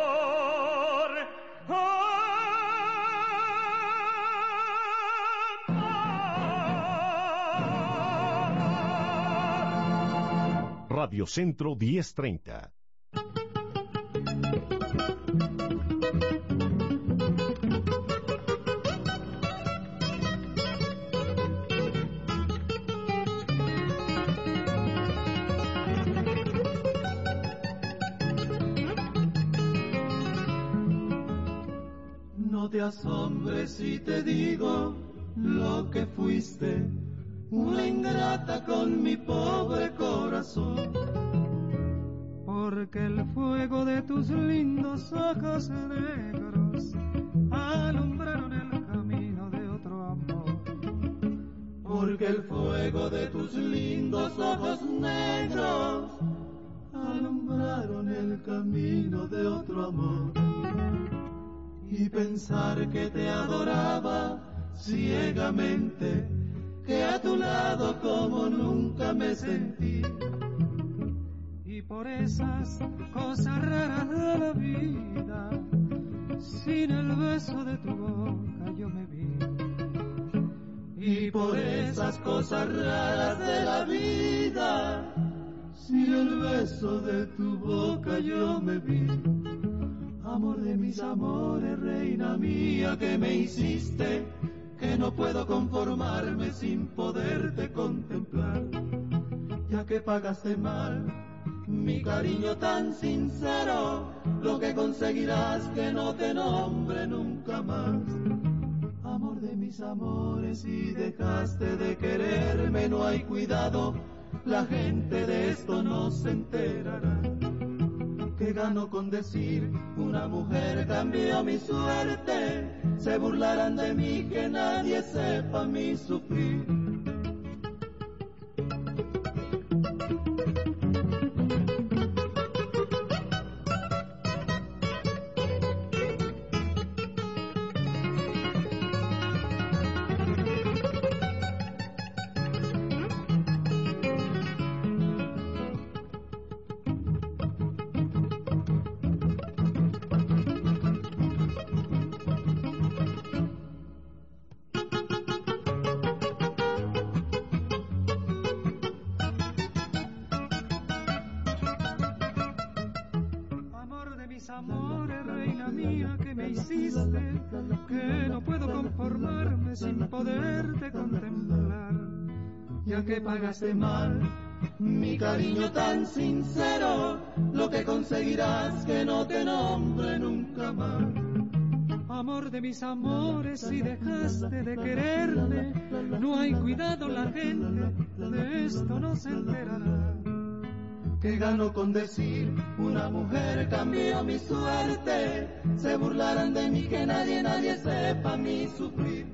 Radio Centro diez treinta. No te asombres si te digo lo que fuiste, una ingrata con mi pobre corazón. Porque el fuego de tus lindos ojos negros alumbraron el camino de otro amor. Porque el fuego de tus lindos ojos negros alumbraron el camino de otro amor. Y pensar que te adoraba ciegamente, que a tu lado como nunca me sentí. Y por esas cosas raras de la vida, sin el beso de tu boca yo me vi. Y por esas cosas raras de la vida, sin el beso de tu boca yo me vi. Amor de mis amores, reina mía, que me hiciste, que no puedo conformarme sin poderte contemplar. Ya que pagaste mal mi cariño tan sincero, lo que conseguirás que no te nombre nunca más. Amor de mis amores, si dejaste de quererme, no hay cuidado, la gente de esto no se enterará. ¿Qué gano con decir una mujer cambió mi suerte? Se burlarán de mí, que nadie sepa mi sufrir. Amores, reina mía, que me hiciste, que no puedo conformarme sin poderte contemplar. Ya que pagaste mal mi cariño tan sincero, lo que conseguirás que no te nombre nunca más. Amor de mis amores, si dejaste de quererme, no hay cuidado, la gente de esto no se enterará. que gano con decir una mujer cambió mi suerte. Se burlarán de mí, que nadie, nadie sepa mi sufrir.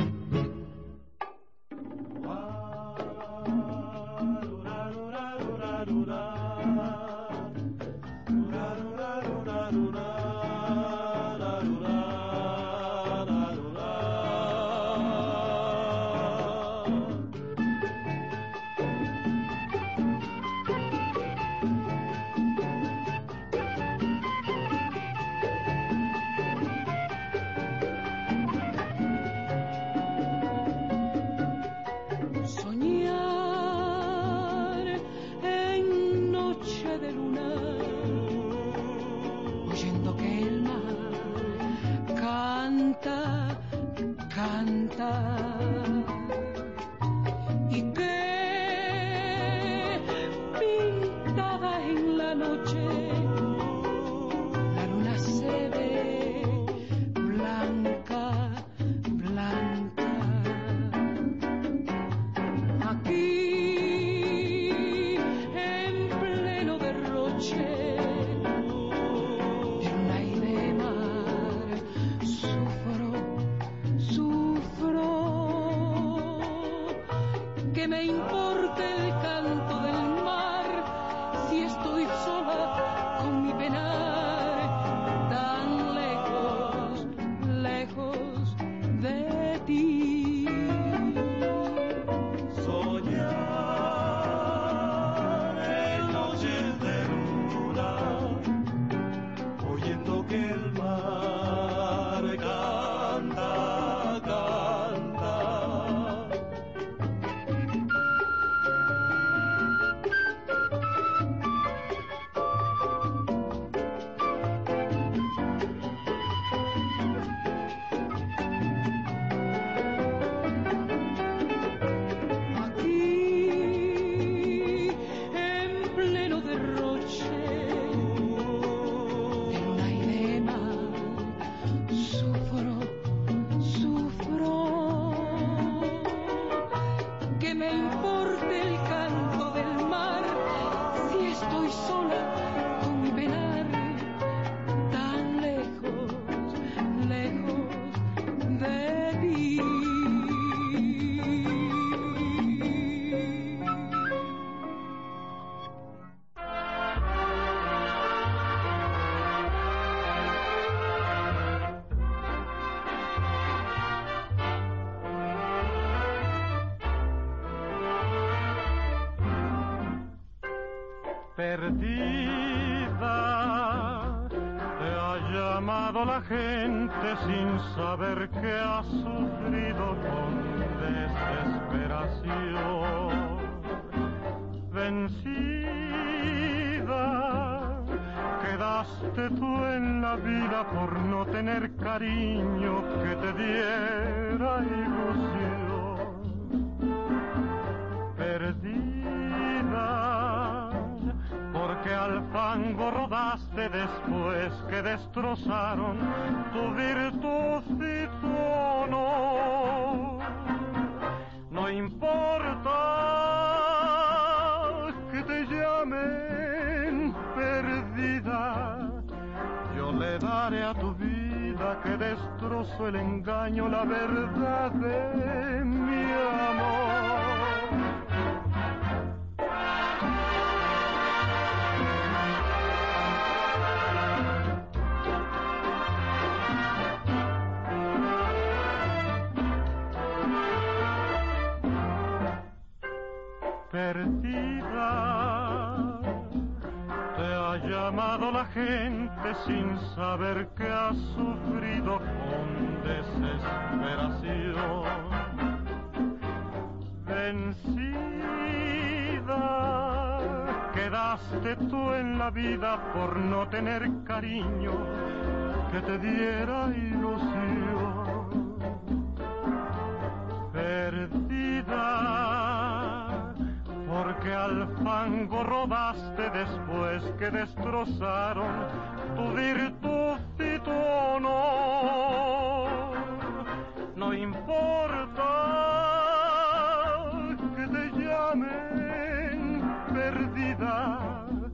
Perdida, te ha llamado la gente sin saber que has sufrido con desesperación. Vencida, quedaste tú en la vida por no tener cariño que te diera ilusión. Perdida, porque al fango rodaste después que destrozaron tu virtud y tu honor. No importa que te llamen perdida, yo le daré a tu vida que destrozó el engaño la verdad de mi amor. Perdida, te ha llamado la gente sin saber que has sufrido con desesperación. Vencida, quedaste tú en la vida por no tener cariño que te diera ilusión. Perdida, porque al fango rodaste después que destrozaron tu virtud y tu honor. No importa que te llamen perdida,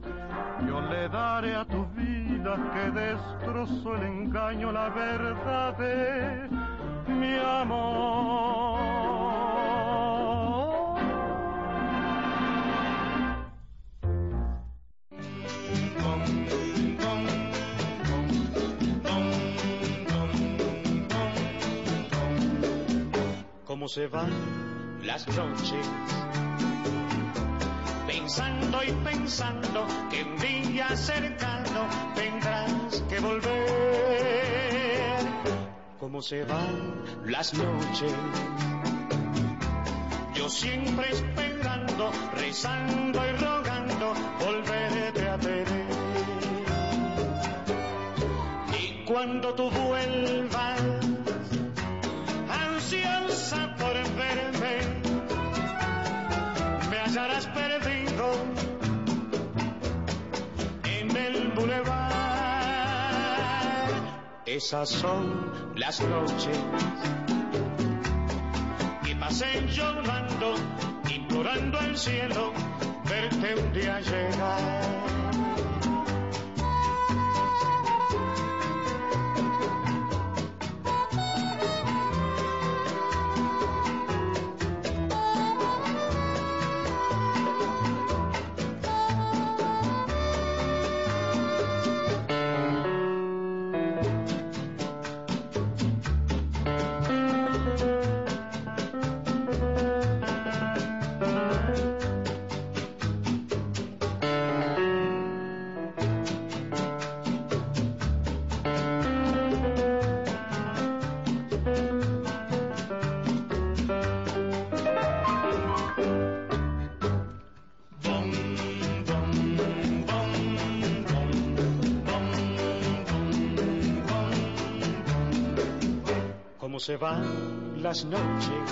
destrozó el engaño, la verdad de mi amor. Cómo se van las noches, pensando y pensando que un día cercano tendrás que volver. Cómo se van las noches, yo siempre esperando, rezando y rogando volverte a tener. Y cuando tú vuelvas, ansiosa por verme, me hallarás perdido en el bulevar. Esas son las noches que pasé llorando, implorando al cielo verte un día llegar. Cómo se van las noches,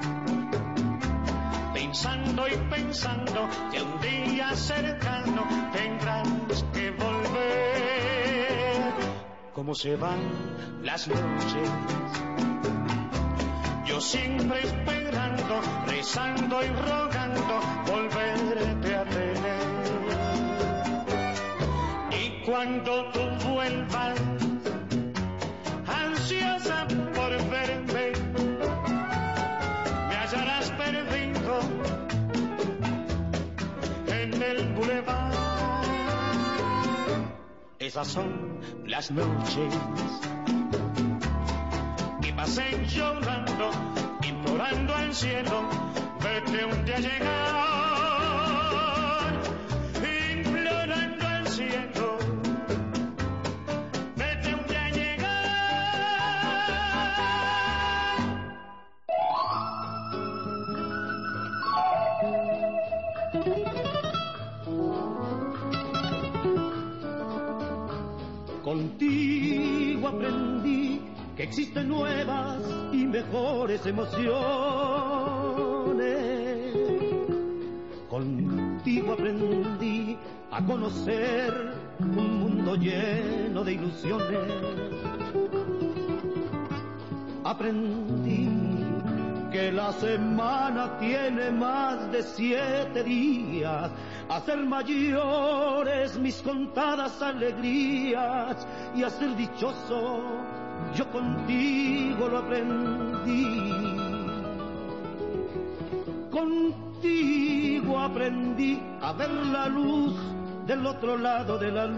pensando y pensando que un día cercano tendrás que volver. Cómo se van las noches, yo siempre esperando, rezando y rogando volverte a tener. Y cuando tú vuelvas, ansiosa por verme, me hallarás perdido en el bulevar. Esas son las noches que pasé llorando, implorando al cielo verte un día llegar, implorando al cielo verte un día llegar. Contigo aprendí que existen nuevas y mejores emociones. Contigo aprendí a conocer un mundo lleno de ilusiones. Aprendí que la semana tiene más de siete días, a ser mayores mis contadas alegrías y a ser dichoso yo contigo lo aprendí. Contigo aprendí a ver la luz del otro lado de la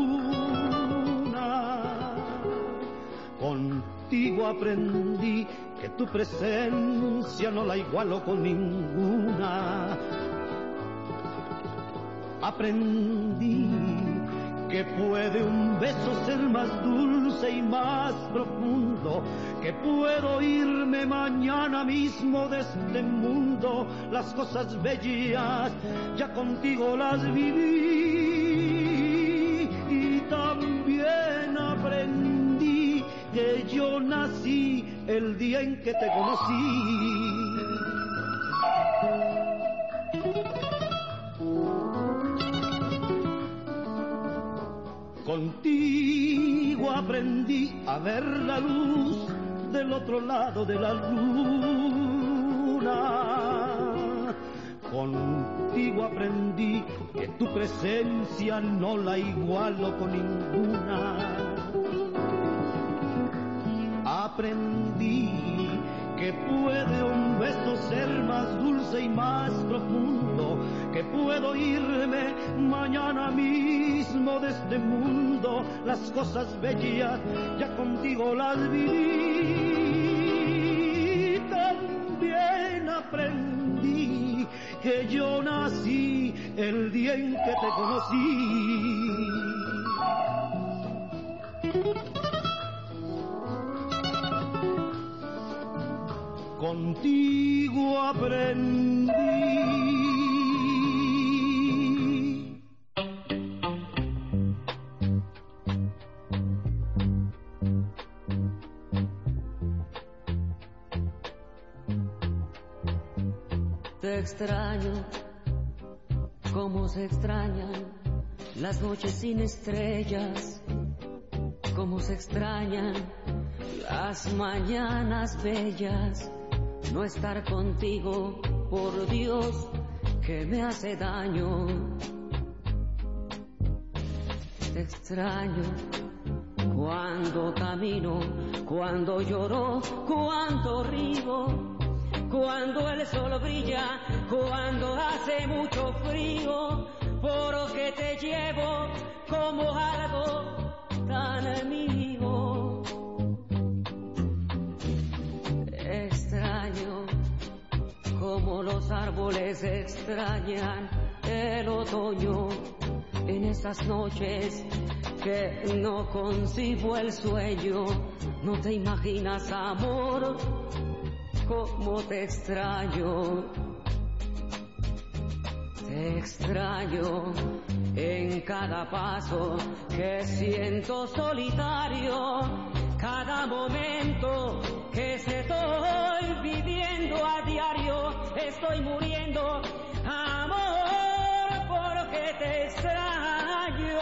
luna. Contigo aprendí que tu presencia no la igualo con ninguna. Aprendí que puede un beso ser más dulce y más profundo, que puedo irme mañana mismo de este mundo. Las cosas bellas ya contigo las viví, y también aprendí que yo nací el día en que te conocí. Contigo aprendí a ver la luz del otro lado de la luna. Contigo aprendí que tu presencia no la igualo con ninguna. aprendí que puede un beso ser más dulce y más profundo, que puedo irme mañana mismo de este mundo. Las cosas bellas ya contigo las viví. También aprendí que yo nací el día en que te conocí. Contigo aprendí. Te extraño, como se extrañan las noches sin estrellas, como se extrañan las mañanas bellas. No estar contigo, por Dios, que me hace daño. Te extraño cuando camino, cuando lloro, cuando río, cuando el sol brilla, cuando hace mucho frío, porque te llevo como algo tan mío. Extraño como los árboles extrañan el otoño, en esas noches que no concibo el sueño. No te imaginas, amor, cómo te extraño. Te extraño en cada paso que siento solitario, cada momento que estoy viviendo a diario. Estoy muriendo, amor, porque te extraño.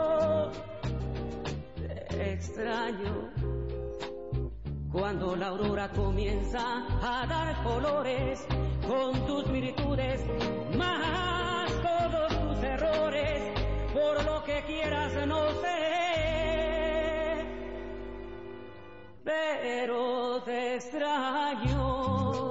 Te extraño cuando la aurora comienza a dar colores con tus virtudes, más todos tus errores. Por lo que quieras, no sé, pero te extraño.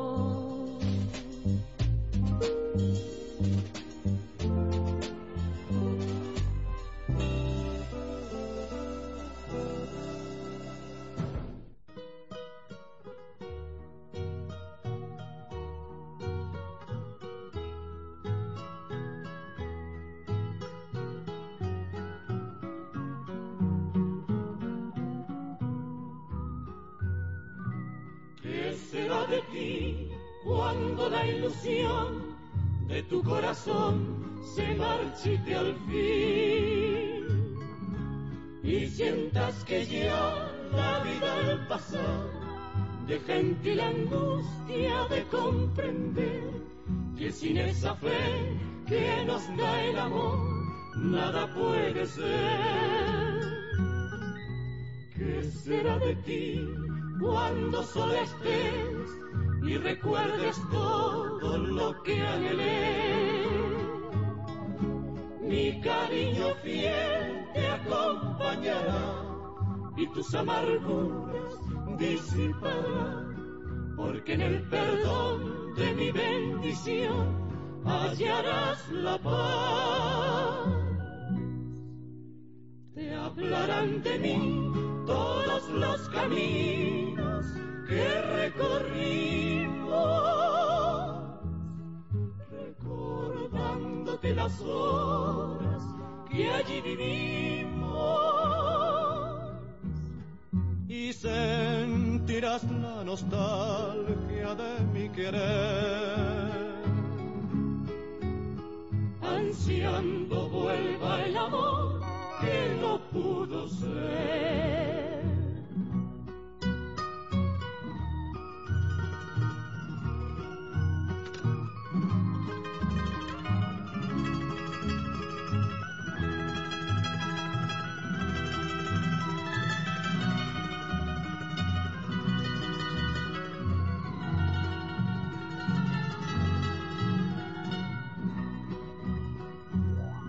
¿Qué será de ti cuando la ilusión de tu corazón se marchite al fin y sientas que ya la vida al pasar deja en ti la angustia de comprender que sin esa fe que nos da el amor nada puede ser? ¿Qué será de ti cuando solo estés y recuerdes todo lo que anhelé? Mi cariño fiel te acompañará y tus amarguras disipará, porque en el perdón de mi bendición hallarás la paz. Te hablarán de mí todos los caminos que recorrimos, recordándote las horas que allí vivimos, y sentirás la nostalgia de mi querer, ansiando vuelva el amor que no pudo ser.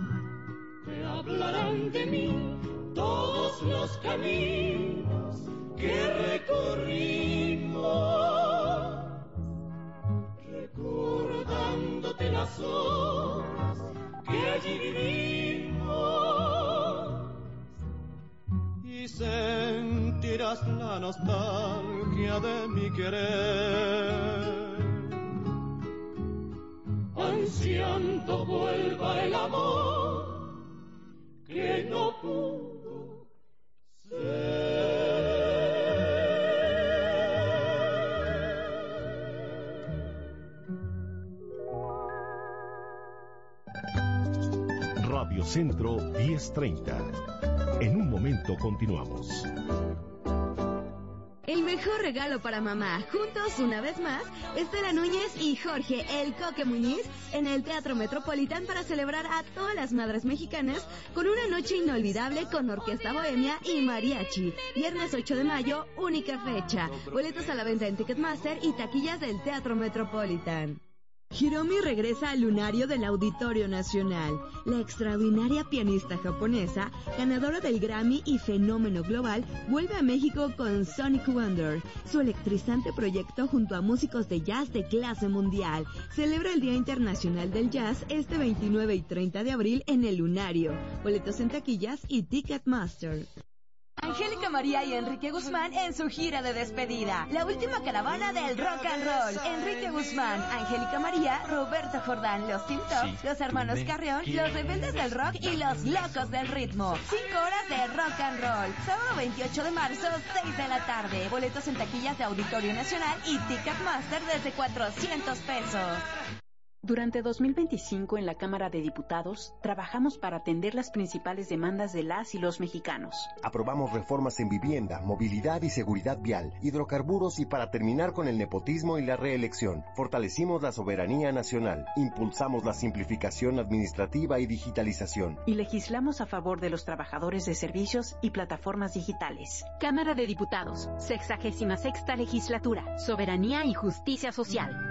Hablarán de mí todos los caminos que recorrimos, recordándote las horas que allí vivimos, y sentirás la nostalgia de mi querer, ansiando vuelva el amor que no pudo ser. Radio Centro diez treinta. En un momento continuamos. El mejor regalo para mamá. Juntos, una vez más, Estela Núñez y Jorge El Coque Muñiz en el Teatro Metropolitan para celebrar a todas las madres mexicanas con una noche inolvidable con Orquesta Bohemia y Mariachi. Viernes ocho de mayo, única fecha. Boletos a la venta en Ticketmaster y taquillas del Teatro Metropolitan. Hiromi regresa al lunario del Auditorio Nacional. La extraordinaria pianista japonesa, ganadora del Grammy y fenómeno global, vuelve a México con Sonic Wonder, su electrizante proyecto junto a músicos de jazz de clase mundial. Celebra el Día Internacional del Jazz este veintinueve y treinta de abril en el lunario. Boletos en taquillas y Ticketmaster. Angélica María y Enrique Guzmán en su gira de despedida. La última caravana del rock and roll. Enrique Guzmán, Angélica María, Roberto Jordán, los Tim Tops, los hermanos Carreón, los rebeldes del rock y los locos del ritmo. Cinco horas de rock and roll. Sábado veintiocho de marzo, seis de la tarde. Boletos en taquillas de Auditorio Nacional y Ticketmaster desde cuatrocientos pesos. Durante dos mil veinticinco en la Cámara de Diputados trabajamos para atender las principales demandas de las y los mexicanos. Aprobamos reformas en vivienda, movilidad y seguridad vial, hidrocarburos y para terminar con el nepotismo y la reelección. Fortalecimos la soberanía nacional, impulsamos la simplificación administrativa y digitalización. Y legislamos a favor de los trabajadores de servicios y plataformas digitales. Cámara de Diputados, sexagésima sexta legislatura, soberanía y justicia social.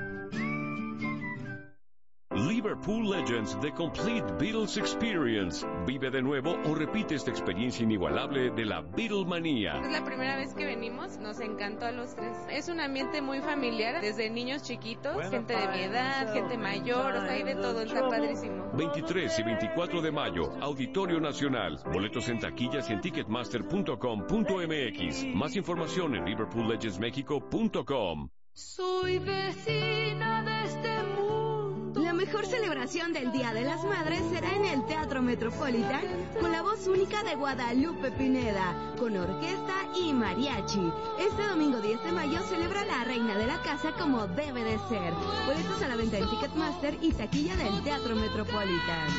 Liverpool Legends, The Complete Beatles Experience. Vive de nuevo o repite esta experiencia inigualable de la Beatlemanía. Es la primera vez que venimos, nos encantó a los tres. Es un ambiente muy familiar, desde niños chiquitos, gente de mi edad, gente mayor, o sea, hay de todo, está padrísimo. veintitrés y veinticuatro de mayo, Auditorio Nacional. Boletos en taquillas y en ticketmaster punto com punto m x. Más información en liverpool legends mexico punto com. Soy vecina de este mundo. La mejor celebración del Día de las Madres será en el Teatro Metropolitan con la voz única de Guadalupe Pineda, con orquesta y mariachi. Este domingo diez de mayo celebra la reina de la casa como debe de ser. Boletos a la venta en Ticketmaster y taquilla del Teatro Metropolitan.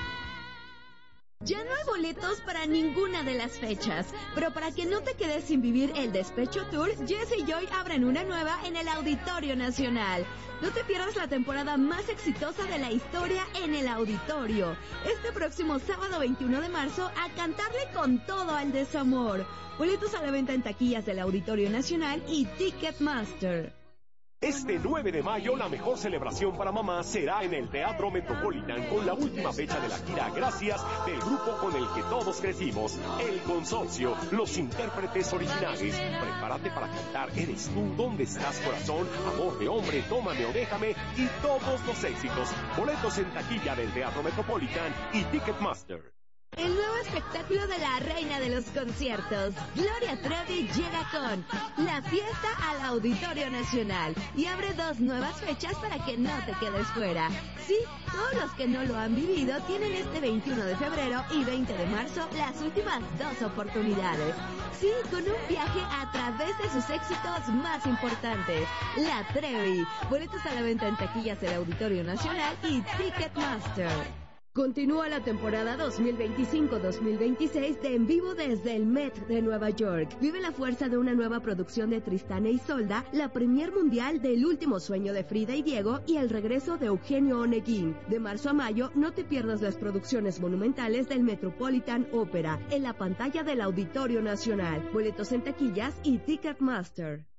Ya no hay boletos para ninguna de las fechas, pero para que no te quedes sin vivir el Despecho Tour, Jesse y Joy abren una nueva en el Auditorio Nacional. No te pierdas la temporada más exitosa de la historia en el Auditorio. Este próximo sábado veintiuno de marzo, a cantarle con todo al desamor. Boletos a la venta en taquillas del Auditorio Nacional y Ticketmaster. Este nueve de mayo la mejor celebración para mamá será en el Teatro Metropolitan con la última fecha de la gira Gracias del grupo con el que todos crecimos, El Consorcio, los intérpretes originales. Prepárate para cantar Eres tú, ¿Dónde estás corazón?, Amor de hombre, Tómame o déjame y todos los éxitos. Boletos en taquilla del Teatro Metropolitan y Ticketmaster. El nuevo espectáculo de la reina de los conciertos, Gloria Trevi, llega con La Fiesta al Auditorio Nacional y abre dos nuevas fechas para que no te quedes fuera. Sí, todos los que no lo han vivido tienen este veintiuno de febrero y veinte de marzo las últimas dos oportunidades. Sí, con un viaje a través de sus éxitos más importantes. La Trevi. Boletos a la venta en taquillas del Auditorio Nacional y Ticketmaster. Continúa la temporada dos mil veinticinco dos mil veintiséis de En Vivo desde el Met de Nueva York. Vive la fuerza de una nueva producción de Tristán e Isolda, la premier mundial del Último Sueño de Frida y Diego y el regreso de Eugenio Oneguín. De marzo a mayo, no te pierdas las producciones monumentales del Metropolitan Opera en la pantalla del Auditorio Nacional. Boletos en taquillas y Ticketmaster.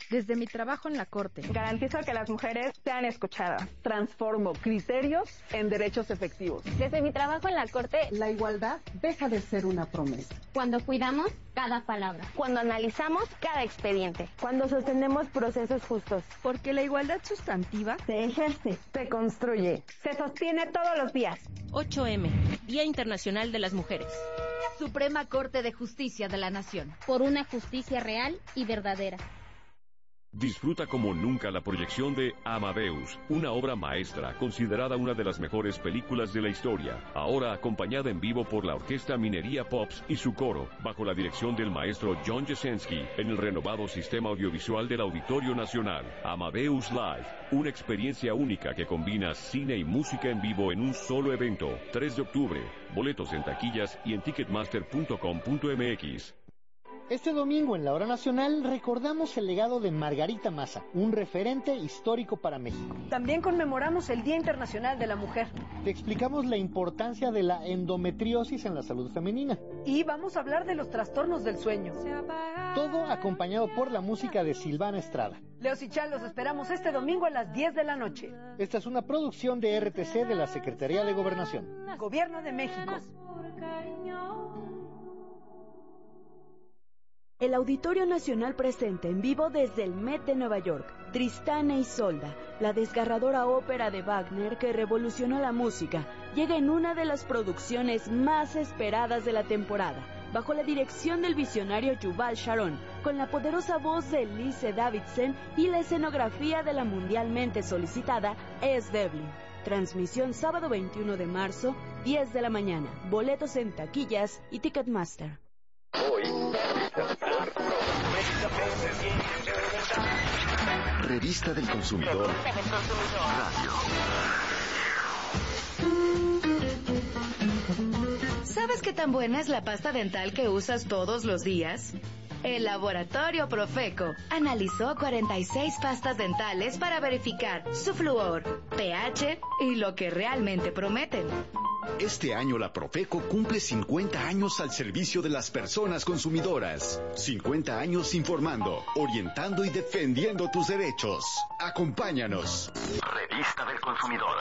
Desde mi trabajo en la Corte, garantizo que las mujeres sean escuchadas. Transformo criterios en derechos efectivos. Desde mi trabajo en la Corte, la igualdad deja de ser una promesa. Cuando cuidamos cada palabra. Cuando analizamos cada expediente. Cuando sostenemos procesos justos. Porque la igualdad sustantiva se ejerce, se construye, se sostiene todos los días. ocho eme, Día Internacional de las Mujeres. Suprema Corte de Justicia de la Nación. Por una justicia real y verdadera. Disfruta como nunca la proyección de Amadeus, una obra maestra considerada una de las mejores películas de la historia, ahora acompañada en vivo por la Orquesta Minería Pops y su coro, bajo la dirección del maestro John Jasenski, en el renovado sistema audiovisual del Auditorio Nacional. Amadeus Live, una experiencia única que combina cine y música en vivo en un solo evento. tres de octubre, boletos en taquillas y en ticketmaster punto com punto mx. Este domingo en la Hora Nacional recordamos el legado de Margarita Maza, un referente histórico para México. También conmemoramos el Día Internacional de la Mujer. Te explicamos la importancia de la endometriosis en la salud femenina. Y vamos a hablar de los trastornos del sueño. Todo acompañado por la música de Silvana Estrada. Leos y Chal, los esperamos este domingo a las diez de la noche. Esta es una producción de R T C de la Secretaría de Gobernación. Gobierno de México. El Auditorio Nacional presenta en vivo desde el Met de Nueva York, Tristán e Isolda, la desgarradora ópera de Wagner que revolucionó la música, llega en una de las producciones más esperadas de la temporada, bajo la dirección del visionario Yuval Sharon, con la poderosa voz de Lise Davidson y la escenografía de la mundialmente solicitada Es Devlin. Transmisión sábado veintiuno de marzo, diez de la mañana. Boletos en taquillas y Ticketmaster. Hoy, Revista del Consumidor Radio. ¿Sabes qué tan buena es la pasta dental que usas todos los días? El Laboratorio Profeco analizó cuarenta y seis pastas dentales para verificar su flúor, pH y lo que realmente prometen. Este año la Profeco cumple cincuenta años al servicio de las personas consumidoras. cincuenta años informando, orientando y defendiendo tus derechos. Acompáñanos. Revista del Consumidor.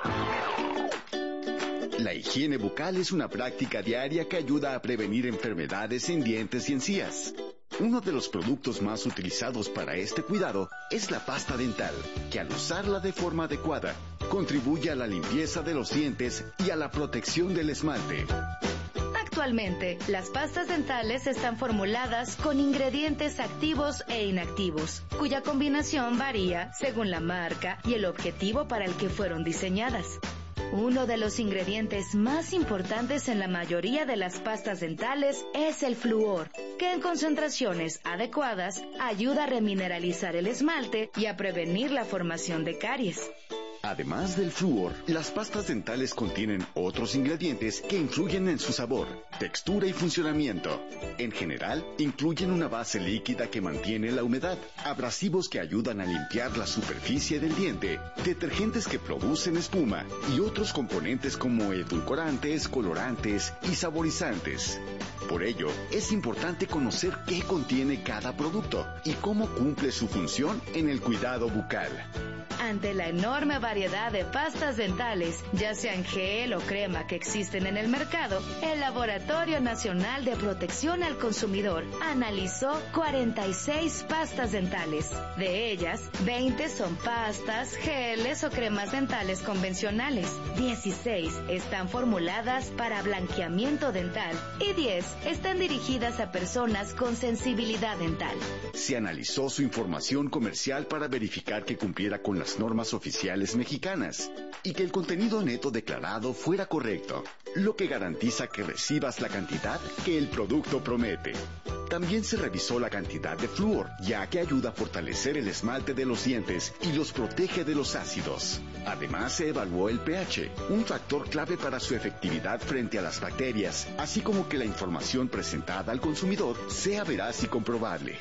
La higiene bucal es una práctica diaria que ayuda a prevenir enfermedades en dientes y encías. Uno de los productos más utilizados para este cuidado es la pasta dental, que al usarla de forma adecuada, contribuye a la limpieza de los dientes y a la protección del esmalte. Actualmente, las pastas dentales están formuladas con ingredientes activos e inactivos, cuya combinación varía según la marca y el objetivo para el que fueron diseñadas. Uno de los ingredientes más importantes en la mayoría de las pastas dentales es el flúor, que en concentraciones adecuadas ayuda a remineralizar el esmalte y a prevenir la formación de caries. Además del flúor, las pastas dentales contienen otros ingredientes que influyen en su sabor, textura y funcionamiento. En general, incluyen una base líquida que mantiene la humedad, abrasivos que ayudan a limpiar la superficie del diente, detergentes que producen espuma y otros componentes como edulcorantes, colorantes y saborizantes. Por ello, es importante conocer qué contiene cada producto y cómo cumple su función en el cuidado bucal. Ante la enorme variedad de pastas dentales, ya sean gel o crema que existen en el mercado, el Laboratorio Nacional de Protección al Consumidor analizó cuarenta y seis pastas dentales. De ellas, veinte son pastas, geles o cremas dentales convencionales, dieciséis están formuladas para blanqueamiento dental y diez están dirigidas a personas con sensibilidad dental. Se analizó su información comercial para verificar que cumpliera con las normas oficiales mexicanas y que el contenido neto declarado fuera correcto, lo que garantiza que recibas la cantidad que el producto promete. También se revisó la cantidad de flúor, ya que ayuda a fortalecer el esmalte de los dientes y los protege de los ácidos. Además, se evaluó el pH, un factor clave para su efectividad frente a las bacterias, así como que la información presentada al consumidor sea veraz y comprobable.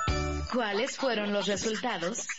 ¿Cuáles fueron los resultados?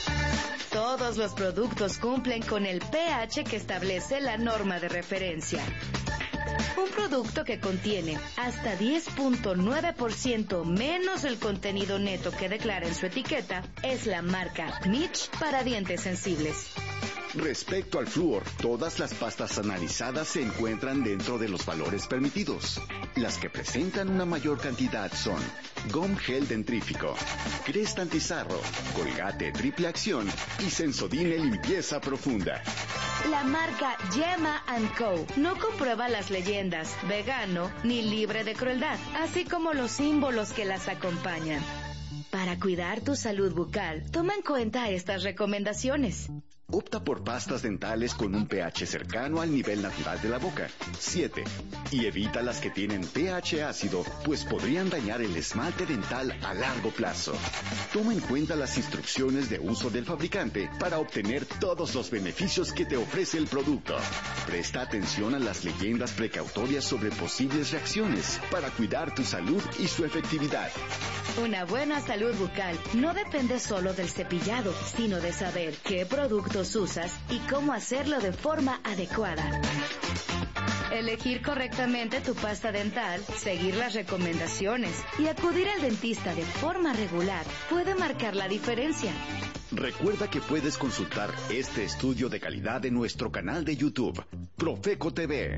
Todos los productos cumplen con el pH que establece la norma de referencia. Un producto que contiene hasta diez punto nueve por ciento menos el contenido neto que declara en su etiqueta es la marca Mitch para dientes sensibles. Respecto al flúor, todas las pastas analizadas se encuentran dentro de los valores permitidos. Las que presentan una mayor cantidad son Gum Gel Dentrífico, Cresta Antizarro, Colgate Triple Acción y Sensodyne Limpieza Profunda. La marca Gemma and Co. no comprueba las leyendas, vegano ni libre de crueldad, así como los símbolos que las acompañan. Para cuidar tu salud bucal, toma en cuenta estas recomendaciones. Opta por pastas dentales con un pH cercano al nivel natural de la boca, siete, y evita las que tienen pH ácido, pues podrían dañar el esmalte dental a largo plazo. Toma en cuenta las instrucciones de uso del fabricante para obtener todos los beneficios que te ofrece el producto. Presta atención a las leyendas precautorias sobre posibles reacciones para cuidar tu salud y su efectividad. Una buena salud bucal no depende solo del cepillado, sino de saber qué productos usas y cómo hacerlo de forma adecuada. Elegir correctamente tu pasta dental, seguir las recomendaciones y acudir al dentista de forma regular puede marcar la diferencia. Recuerda que puedes consultar este estudio de calidad en nuestro canal de YouTube, Profeco T V.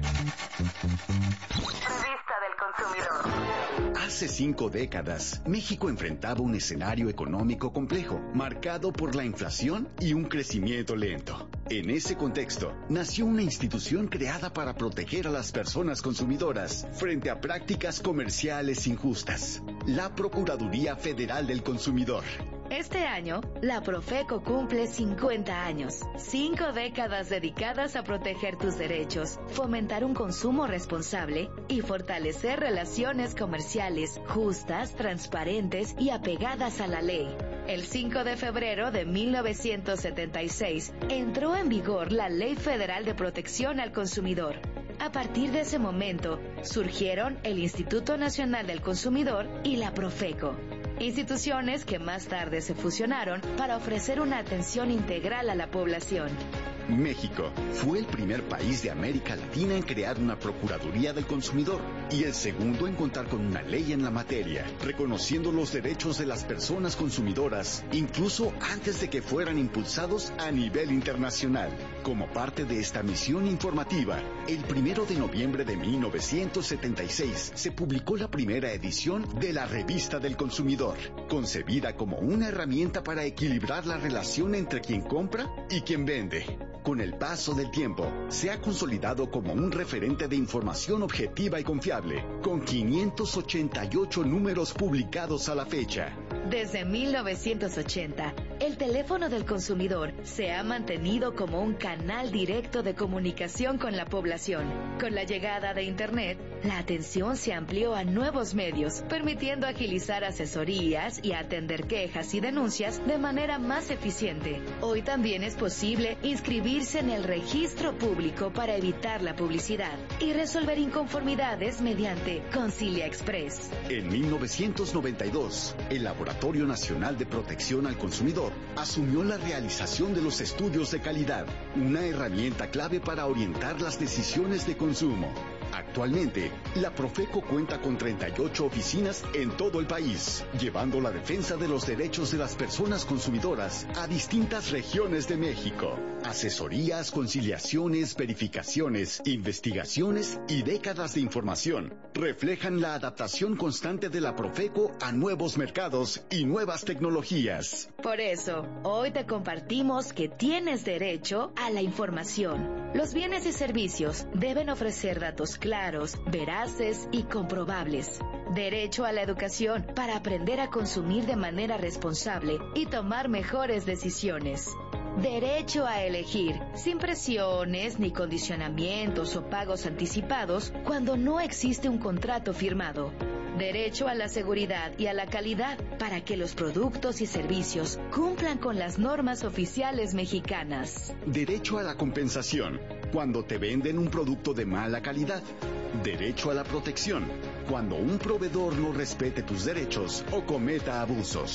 Revista del Consumidor. Hace cinco décadas, México enfrentaba un escenario económico complejo, marcado por la inflación y un crecimiento lento. En ese contexto, nació una institución creada para proteger a las personas consumidoras frente a prácticas comerciales injustas, la Procuraduría Federal del Consumidor. Este año, la Profeco cumple cincuenta años, cinco décadas dedicadas a proteger tus derechos, fomentar un consumo responsable y fortalecer relaciones comerciales justas, transparentes y apegadas a la ley. El cinco de febrero de mil novecientos setenta y seis entró en vigor la Ley Federal de Protección al Consumidor. A partir de ese momento, surgieron el Instituto Nacional del Consumidor y la Profeco, instituciones que más tarde se fusionaron para ofrecer una atención integral a la población. México fue el primer país de América Latina en crear una Procuraduría del Consumidor y el segundo en contar con una ley en la materia, reconociendo los derechos de las personas consumidoras, incluso antes de que fueran impulsados a nivel internacional. Como parte de esta misión informativa, el primero de noviembre de mil novecientos setenta y seis se publicó la primera edición de la Revista del Consumidor, concebida como una herramienta para equilibrar la relación entre quien compra y quien vende. Con el paso del tiempo, se ha consolidado como un referente de información objetiva y confiable, con quinientos ochenta y ocho números publicados a la fecha. Desde mil novecientos ochenta, el teléfono del consumidor se ha mantenido como un canal directo de comunicación con la población. Con la llegada de Internet, la atención se amplió a nuevos medios, permitiendo agilizar asesorías y atender quejas y denuncias de manera más eficiente. Hoy también es posible inscribirse en el registro público para evitar la publicidad y resolver inconformidades mediante Concilia Express. En mil novecientos noventa y dos, el Laboratorio Nacional de Protección al Consumidor asumió la realización de los estudios de calidad, una herramienta clave para orientar las decisiones de consumo. Actualmente, la Profeco cuenta con treinta y ocho oficinas en todo el país, llevando la defensa de los derechos de las personas consumidoras a distintas regiones de México. Asesorías, conciliaciones, verificaciones, investigaciones y décadas de información reflejan la adaptación constante de la Profeco a nuevos mercados y nuevas tecnologías. Por eso, hoy te compartimos que tienes derecho a la información. Los bienes y servicios deben ofrecer datos claros, veraces y comprobables. Derecho a la educación para aprender a consumir de manera responsable y tomar mejores decisiones. Derecho a elegir, sin presiones ni condicionamientos o pagos anticipados cuando no existe un contrato firmado. Derecho a la seguridad y a la calidad para que los productos y servicios cumplan con las normas oficiales mexicanas. Derecho a la compensación cuando te venden un producto de mala calidad. Derecho a la protección cuando un proveedor no respete tus derechos o cometa abusos.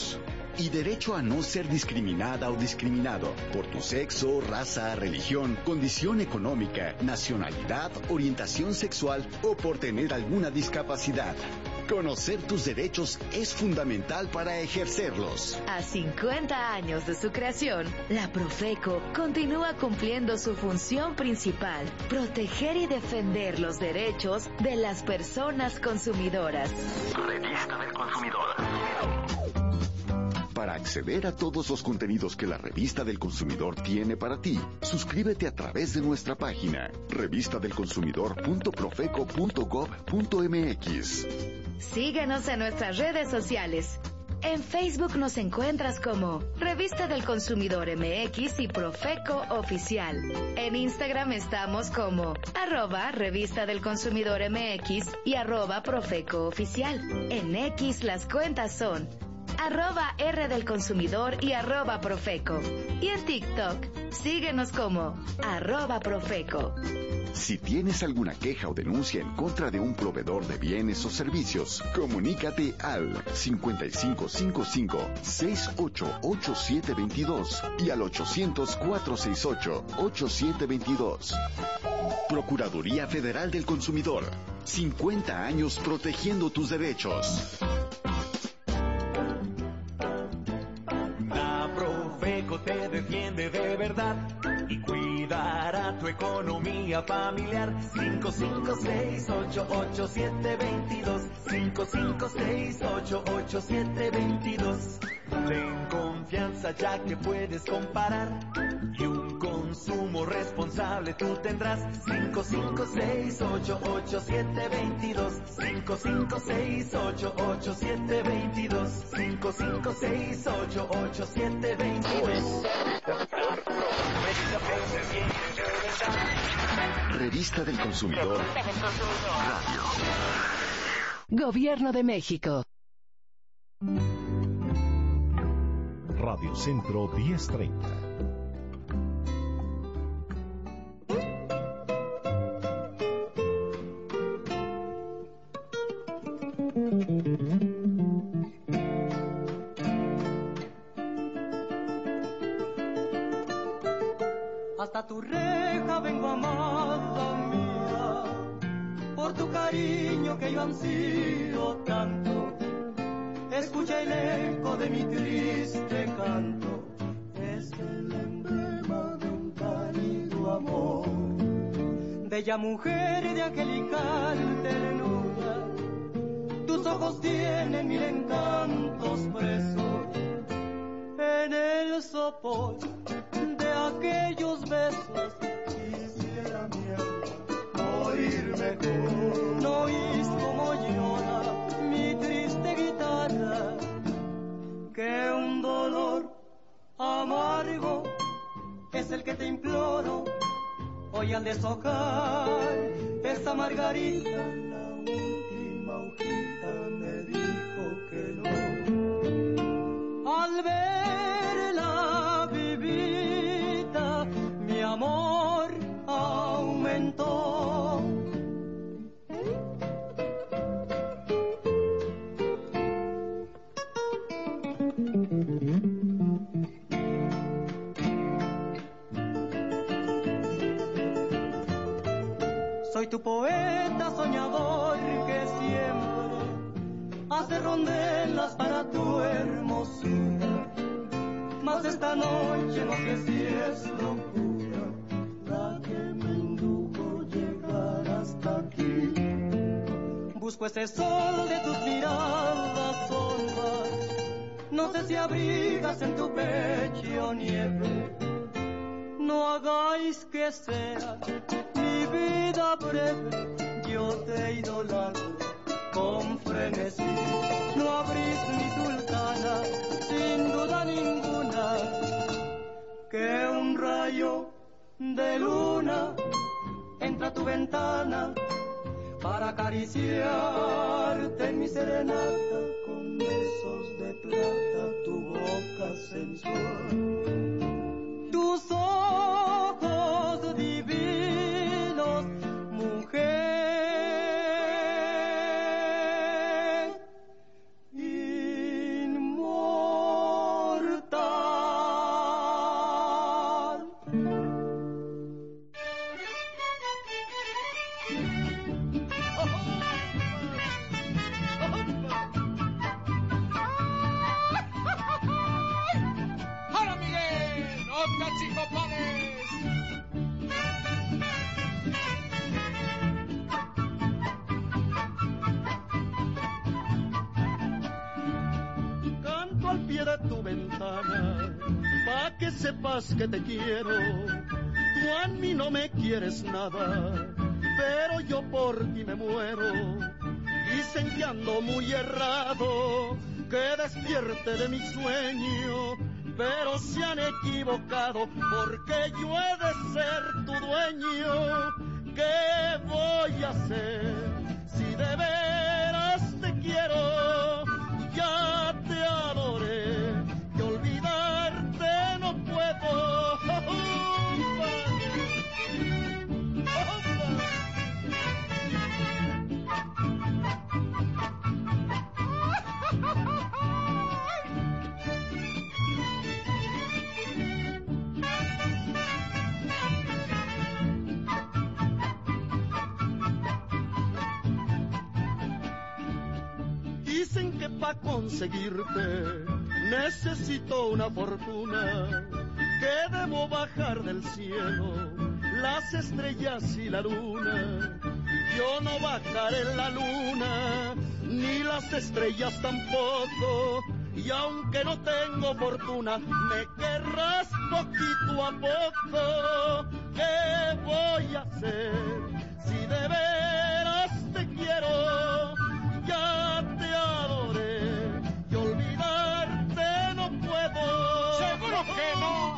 y derecho a no ser discriminada o discriminado por tu sexo, raza, religión, condición económica, nacionalidad, orientación sexual o por tener alguna discapacidad. Conocer tus derechos es fundamental para ejercerlos. A cincuenta años de su creación, la Profeco continúa cumpliendo su función principal: proteger y defender los derechos de las personas consumidoras. Revista del Consumidor. Para acceder a todos los contenidos que la Revista del Consumidor tiene para ti, suscríbete a través de nuestra página revista del consumidor punto profeco punto gob punto mx. Síguenos en nuestras redes sociales. En Facebook nos encuentras como Revista del Consumidor M X y Profeco Oficial. En Instagram estamos como arroba Revista del Consumidor M X y arroba Profeco Oficial. En X las cuentas son arroba R del Consumidor y arroba Profeco. Y en TikTok, síguenos como arroba Profeco. Si tienes alguna queja o denuncia en contra de un proveedor de bienes o servicios, comunícate al cincuenta y cinco cincuenta y cinco, sesenta y ocho, ochenta y siete veintidós y al ochocientos, cuatrocientos sesenta y ocho, ochenta y siete veintidós. Procuraduría Federal del Consumidor. cincuenta años protegiendo tus derechos. La Profeco te defiende de verdad y cuidará tu economía familiar. Cinco cinco seis ocho ocho siete veintidós, cinco cinco seis ocho ocho siete veintidós. Ten confianza ya que puedes comparar y un consumo responsable tú tendrás. Cinco cinco seis ocho ocho siete veintidós, cinco cinco seis ocho ocho siete veintidós, cinco cinco seis ocho ocho siete veintidós. Revista del Consumidor Radio. Gobierno de México. Radio Centro diez treinta. Hasta tu reja vengo, amada mía, por tu cariño que yo ansío tanto. Escucha el eco de mi triste canto, es el emblema de un cálido amor. Bella mujer de angelical ternura, tus ojos tienen mil encantos presos. En el sopor de aquellos besos quisiera mi alma morir mejor. No oís como llora mi triste guitarra, que un dolor amargo es el que te imploro. Hoy al deshojar esa margarita, la última hojita me dijo que no. Al verla vivita, mi amor aumentó. Soy tu poeta soñador que siempre hace rondelas para tu hermosura. Mas esta noche no sé si es locura la que me indujo llegar hasta aquí. Busco ese sol de tus miradas hondas, no sé si abrigas en tu pecho nieve. No hagáis que sea mi vida breve, yo te idolatro con frenesí. No abrís mi sultana, sin duda ninguna, que un rayo de luna entra a tu ventana para acariciarte en mi serenata con besos de plata, tu boca sensual. Tus ojos divinos, mujer inmortal. ¡Podcast y compadres! Canto al pie de tu ventana, pa' que sepas que te quiero. Tú a mí no me quieres nada, pero yo por ti me muero. Dicen que ando muy errado, que despierte de mi sueño, pero se han equivocado, porque yo he de ser tu dueño. ¿Qué voy a hacer si de veras te quiero? Ya te adoré, que olvidarte no puedo. Dicen que pa' conseguirte necesito una fortuna, que debo bajar del cielo las estrellas y la luna. Yo no bajaré la luna, ni las estrellas tampoco, y aunque no tengo fortuna, me querrás poquito a poco. ¿Qué voy a hacer si de veras te quiero? Ya te adoré, y olvidarte no puedo. ¡Seguro que no!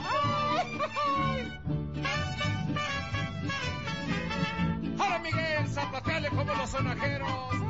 ¡Ahora, Miguel, zapateale como los sonajeros!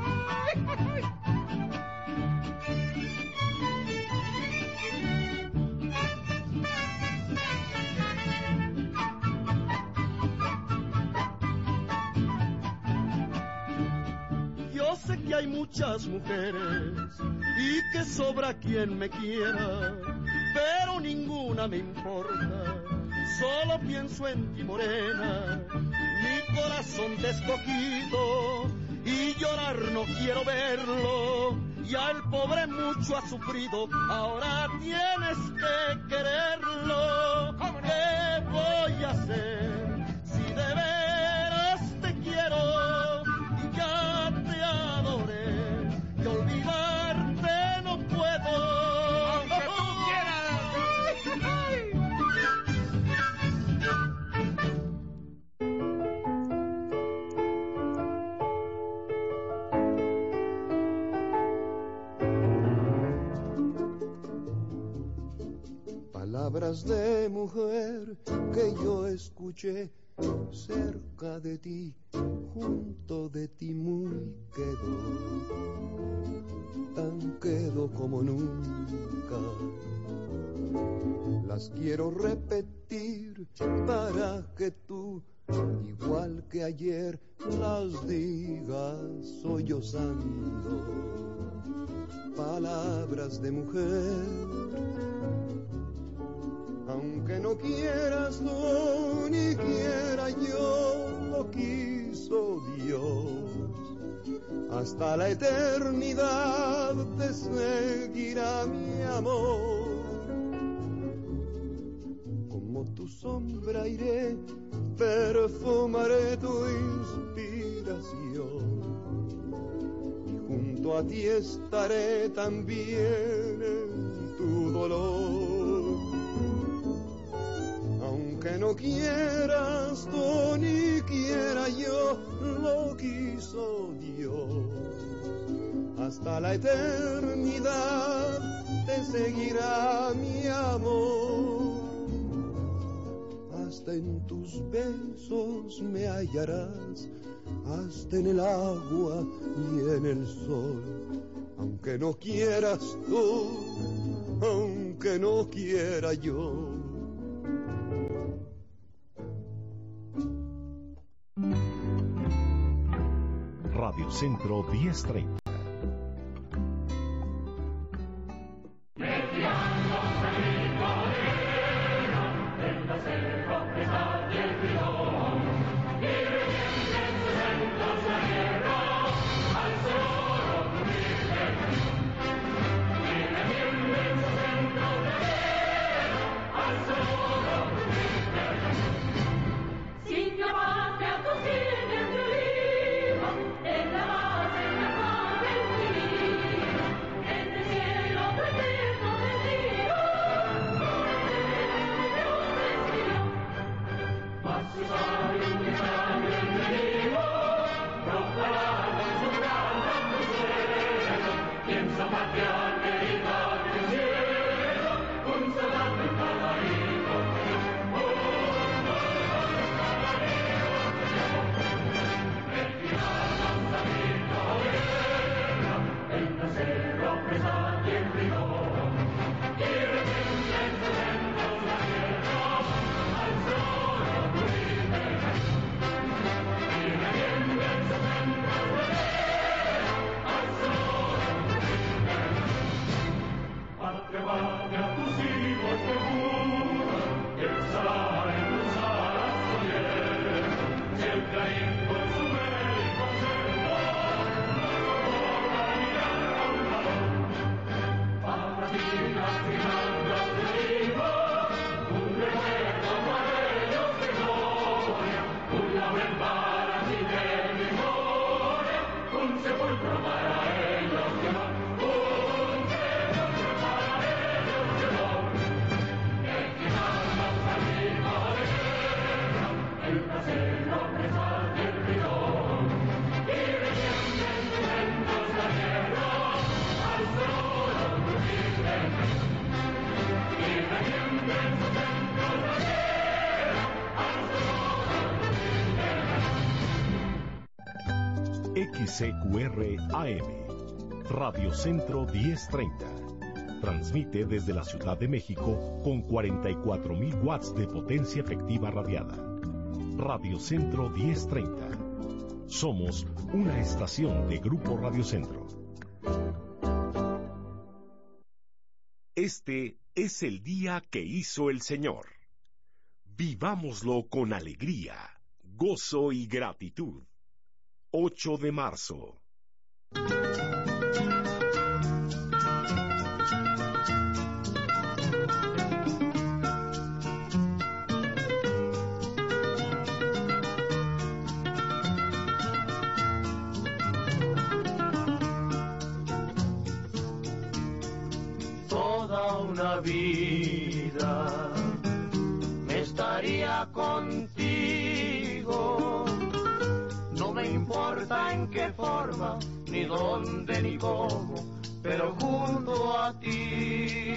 Yo sé que hay muchas mujeres y que sobra quien me quiera, pero ninguna me importa, solo pienso en ti, morena. Mi corazón te ha escogido y llorar no quiero verlo. Ya el pobre mucho ha sufrido, ahora tienes que quererlo. ¿Qué voy a hacer si de veras te quiero? Ya te adoré, y olvidarte no puedo. ¡Aunque tú quieras! Palabras de mujer que yo escuché cerca de ti, junto de ti muy quedo, tan quedo como nunca. Las quiero repetir para que tú, igual que ayer, las digas sollozando. Palabras de mujer, aunque no quieras tú ni quiera yo, lo quiso Dios. Hasta la eternidad te seguirá mi amor. Como tu sombra iré, perfumaré tu inspiración. Y junto a ti estaré también en tu dolor. Que no quieras tú ni quiera yo, lo quiso Dios. Hasta la eternidad te seguirá mi amor. Hasta en tus besos me hallarás, hasta en el agua y en el sol. Aunque no quieras tú, aunque no quiera yo. Radio Centro diez treinta. Al X C Q R A M. Radio Centro diez treinta. Transmite desde la Ciudad de México con cuarenta y cuatro mil watts de potencia efectiva radiada. Radio Centro diez treinta. Somos una estación de Grupo Radio Centro. Este es el día que hizo el Señor. Vivámoslo con alegría, gozo y gratitud. ocho de marzo. Toda una vida me estaría contigo. No me importa en qué forma, ni dónde, ni cómo, pero junto a ti.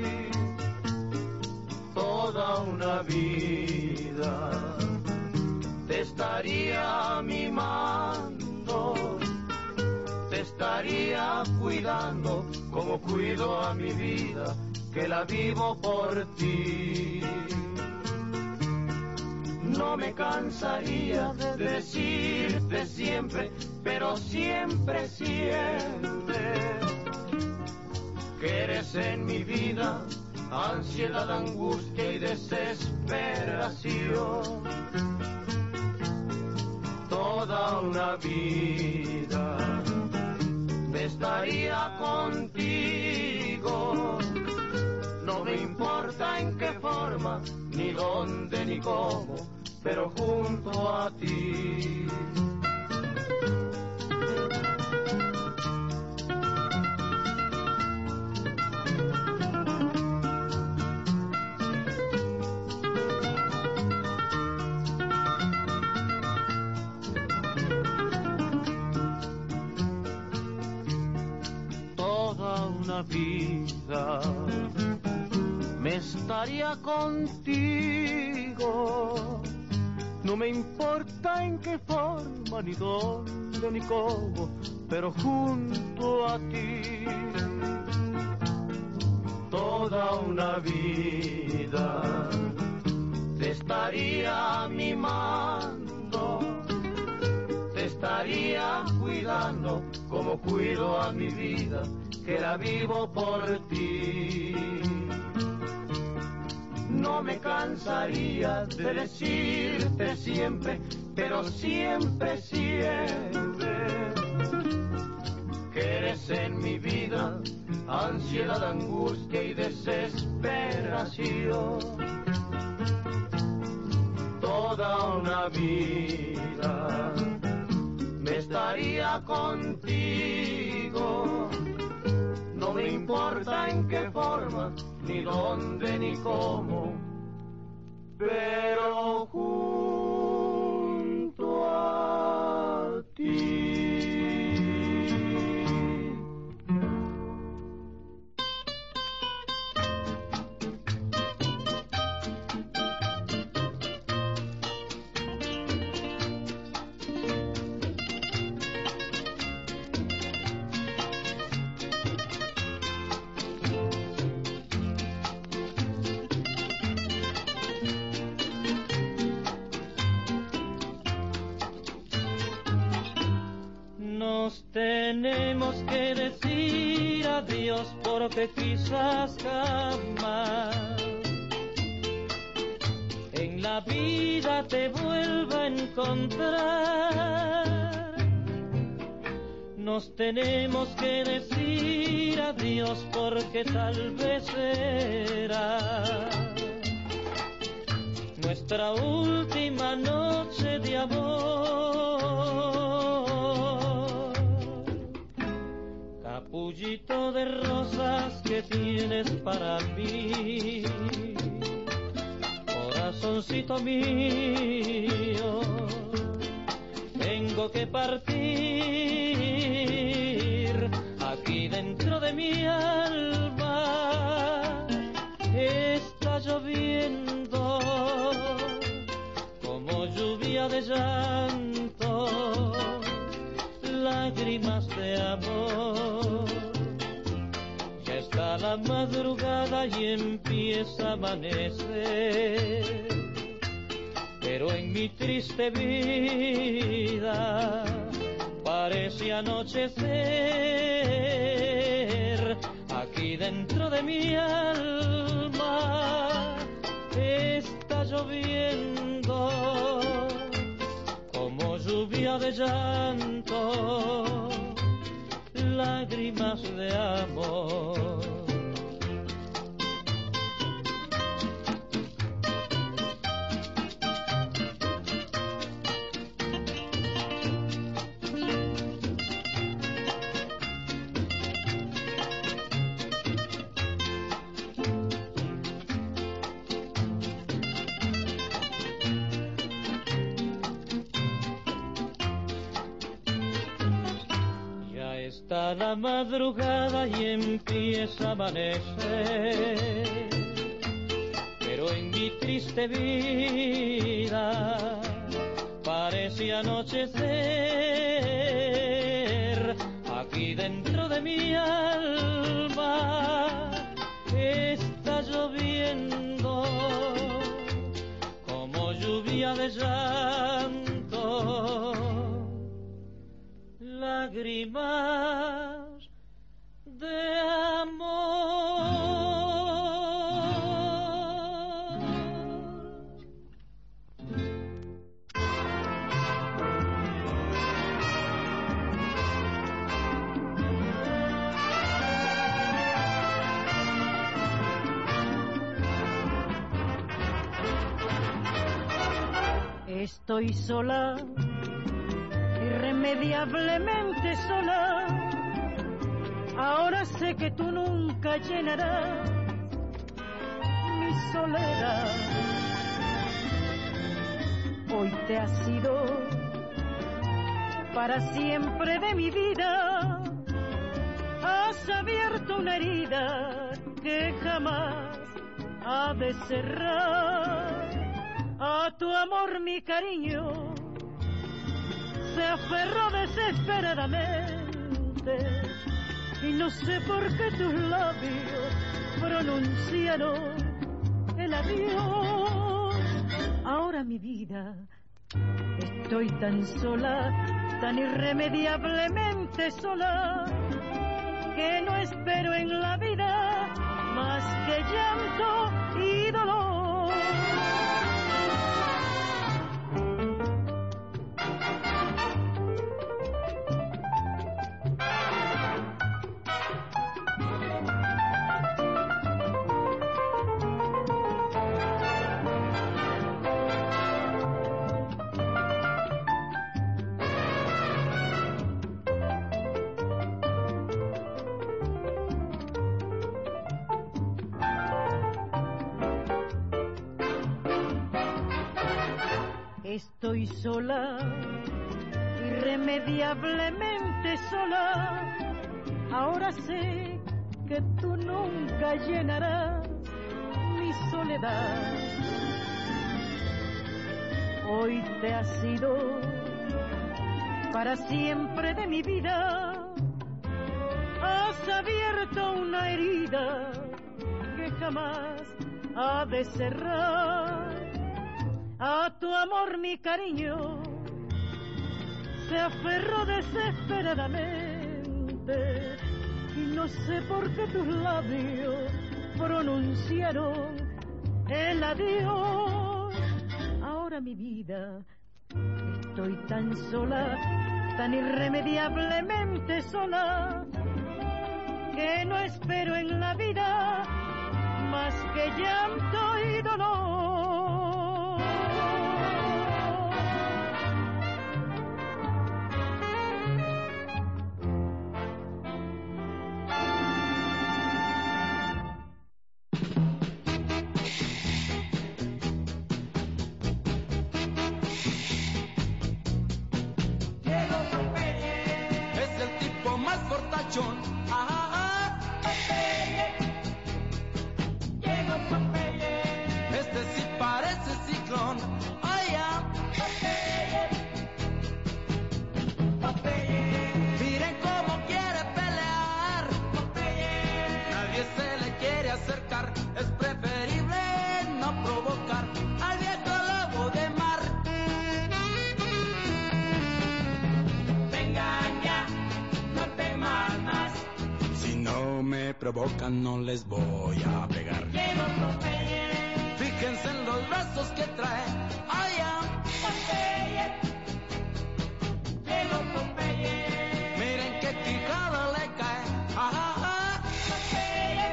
Toda una vida te estaría mimando, te estaría cuidando como cuido a mi vida, que la vivo por ti. No me cansaría de decirte siempre, pero siempre, siempre, que eres en mi vida ansiedad, angustia y desesperación. Toda una vida me estaría contigo. No me importa en qué forma, ni dónde, ni cómo, pero junto a ti. Toda una vida me estaría contigo. No me importa en qué forma, ni dónde, ni cómo, pero junto a ti. Toda una vida te estaría mimando, te estaría cuidando como cuido a mi vida, que la vivo por ti. No me cansaría de decirte siempre, pero siempre, siempre, que eres en mi vida ansiedad, angustia y desesperación. Toda una vida me estaría contigo. No me importa en qué forma, ni dónde, ni cómo, pero junto a ti. Tenemos que decir adiós porque quizás jamás en la vida te vuelva a encontrar. Nos tenemos que decir adiós porque tal vez será nuestra última noche de amor. Capullito de rosas que tienes para mí, corazoncito mío, tengo que partir. Aquí dentro de mi alma está lloviendo como lluvia de llanto. lágrimas de amor. Ya está la madrugada y empieza a amanecer, pero en mi triste vida parece anochecer. Aquí dentro de mi alma está lloviendo como lluvia de llanto, lágrimas de amor. Está la madrugada y empieza a amanecer, pero en mi triste vida parece anochecer. Aquí dentro de mi alma está lloviendo como lluvia de llanto, lágrimas de amor. Estoy sola, irremediablemente sola. Ahora sé que tú nunca llenarás mi soledad. Hoy te has ido para siempre de mi vida. Has abierto una herida que jamás ha de cerrar. A tu amor mi cariño se aferró desesperadamente, y no sé por qué tus labios pronunciaron el adiós. Ahora mi vida, estoy tan sola, tan irremediablemente sola, que no espero en la vida más que llanto y dolor. Estoy sola, irremediablemente sola. Ahora sé que tú nunca llenarás mi soledad. Hoy te has ido para siempre de mi vida. Has abierto una herida que jamás ha de cerrar. A tu amor mi cariño se aferró desesperadamente, y no sé por qué tus labios pronunciaron el adiós. Ahora mi vida, estoy tan sola, tan irremediablemente sola, que no espero en la vida más que llanto y dolor. Ajá, Popeye. Llegó Popeye. Este sí provocan no les voy a pegar. Llegó Popeye. Fíjense en los brazos que trae. Allá Popeye. Llegó Popeye. Miren qué quijada le cae. Ajá. Popeye.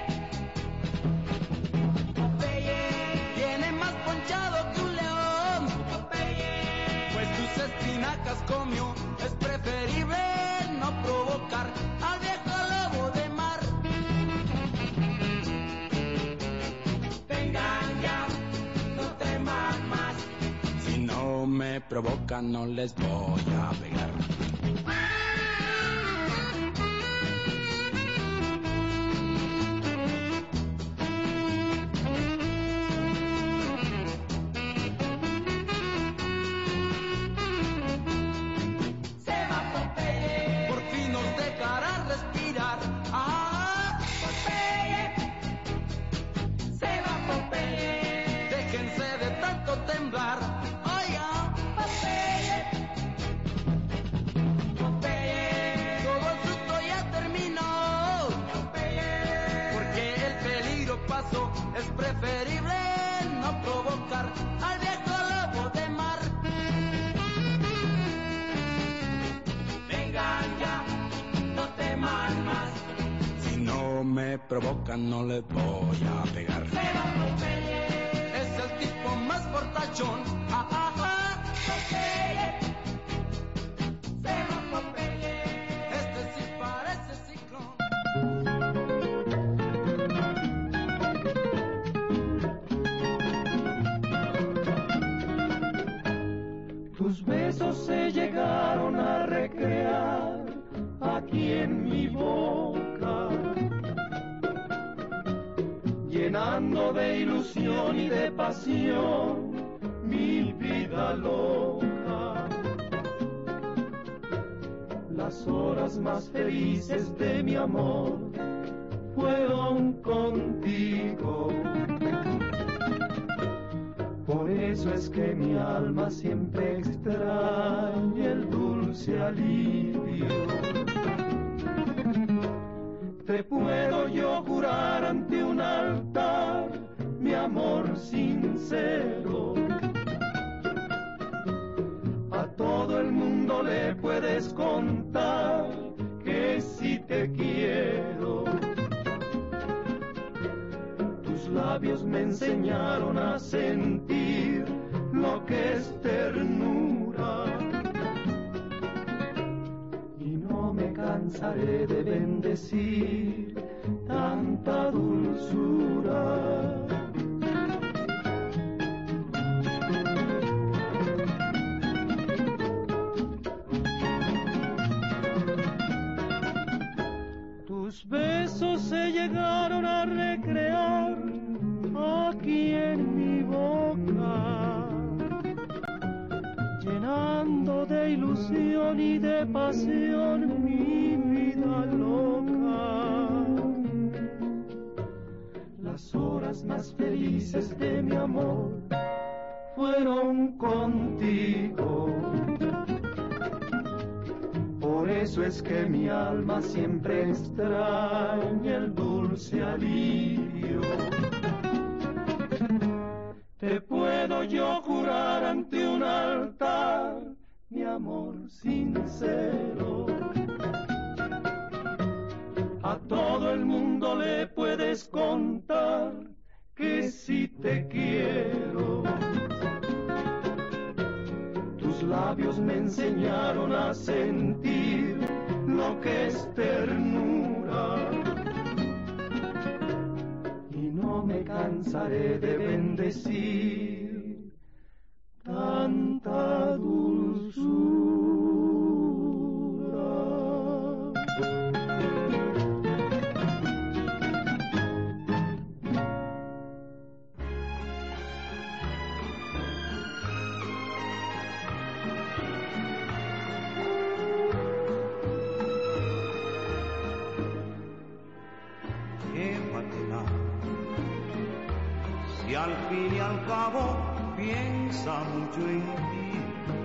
Popeye. Viene más ponchado que un león. Popeye. Pues tus espinacas comió. Es preferible no provocar al viejo lobo de mar. Vengan ya, no teman más. Si no me provocan no les voy a pegar. Es preferible no provocar al viejo lobo de mar. Vengan ya, no teman más. Si no me provocan no les voy a pegar. Se va Popeye. Es el tipo más fortachón. Ah, ah, ah. Popeye. Se va Popeye. Este sí parece ciclón. Tus besos se llegaron a recrear aquí en mi boca, llenando de ilusión y de pasión mi vida loca. Las horas más felices de mi amor fueron contigo. Por eso es que mi alma siempre extraña el dulce alivio. Te puedo yo jurar ante un altar mi amor sincero. A todo el mundo le puedes contar que si te quiero. Tus labios me enseñaron a sentir lo que es ternura. Y no me cansaré de bendecir tanta dulzura. Tus besos se llegaron a recrear aquí en mi boca, llenando de ilusión y de pasión mi vida loca. Las horas más felices de mi amor fueron contigo. Por eso es que mi alma siempre extraña el dulce alivio. Te puedo yo jurar ante un altar mi amor sincero. A todo el mundo le puedes contar que si te quiero. Tus labios me enseñaron a sentir lo que es ternura. Y no me cansaré de bendecir tanta dulzura. Y al fin y al cabo piensa mucho en ti,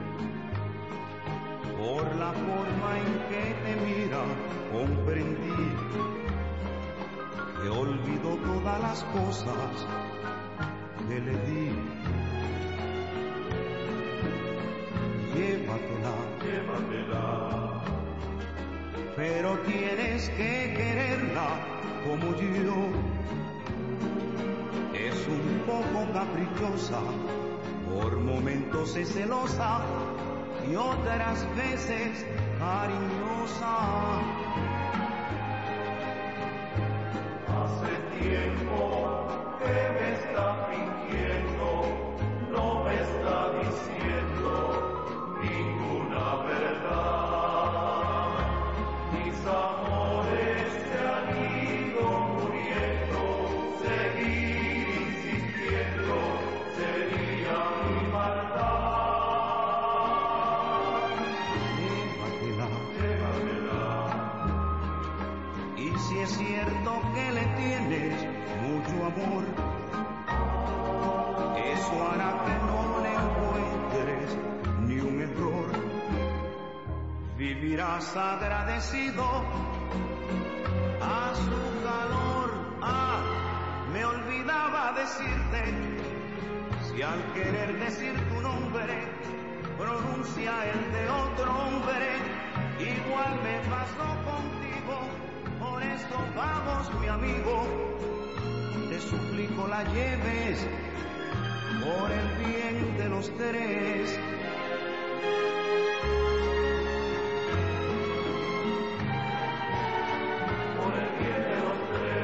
por la forma en que te mira comprendí que olvidó todas las cosas que le di. Llévatela, llévatela, pero tienes que quererla como yo. Es un poco caprichosa, por momentos es celosa y otras veces cariñosa. Hace tiempo que me está fingiendo, no me está diciendo ninguna verdad. Mis amores se han ido muriendo, seguir insistiendo sería mi maldad. Y si es cierto que le tienes mucho amor, eso hará que no le encuentres ni un error. Vivirás agradecido a su calor. Ah, me olvidaba decirte, si al querer decir tu nombre pronuncia el de otro hombre, igual me pasó contigo. Por eso vamos, mi amigo, te suplico la lleves por el bien de los tres. Por el bien de los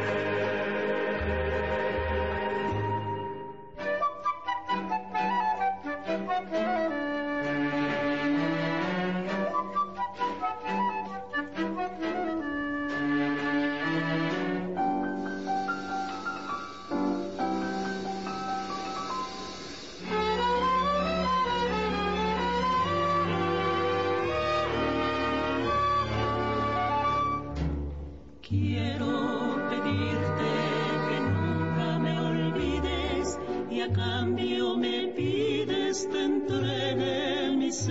a cambio me pides te entregue mi ser.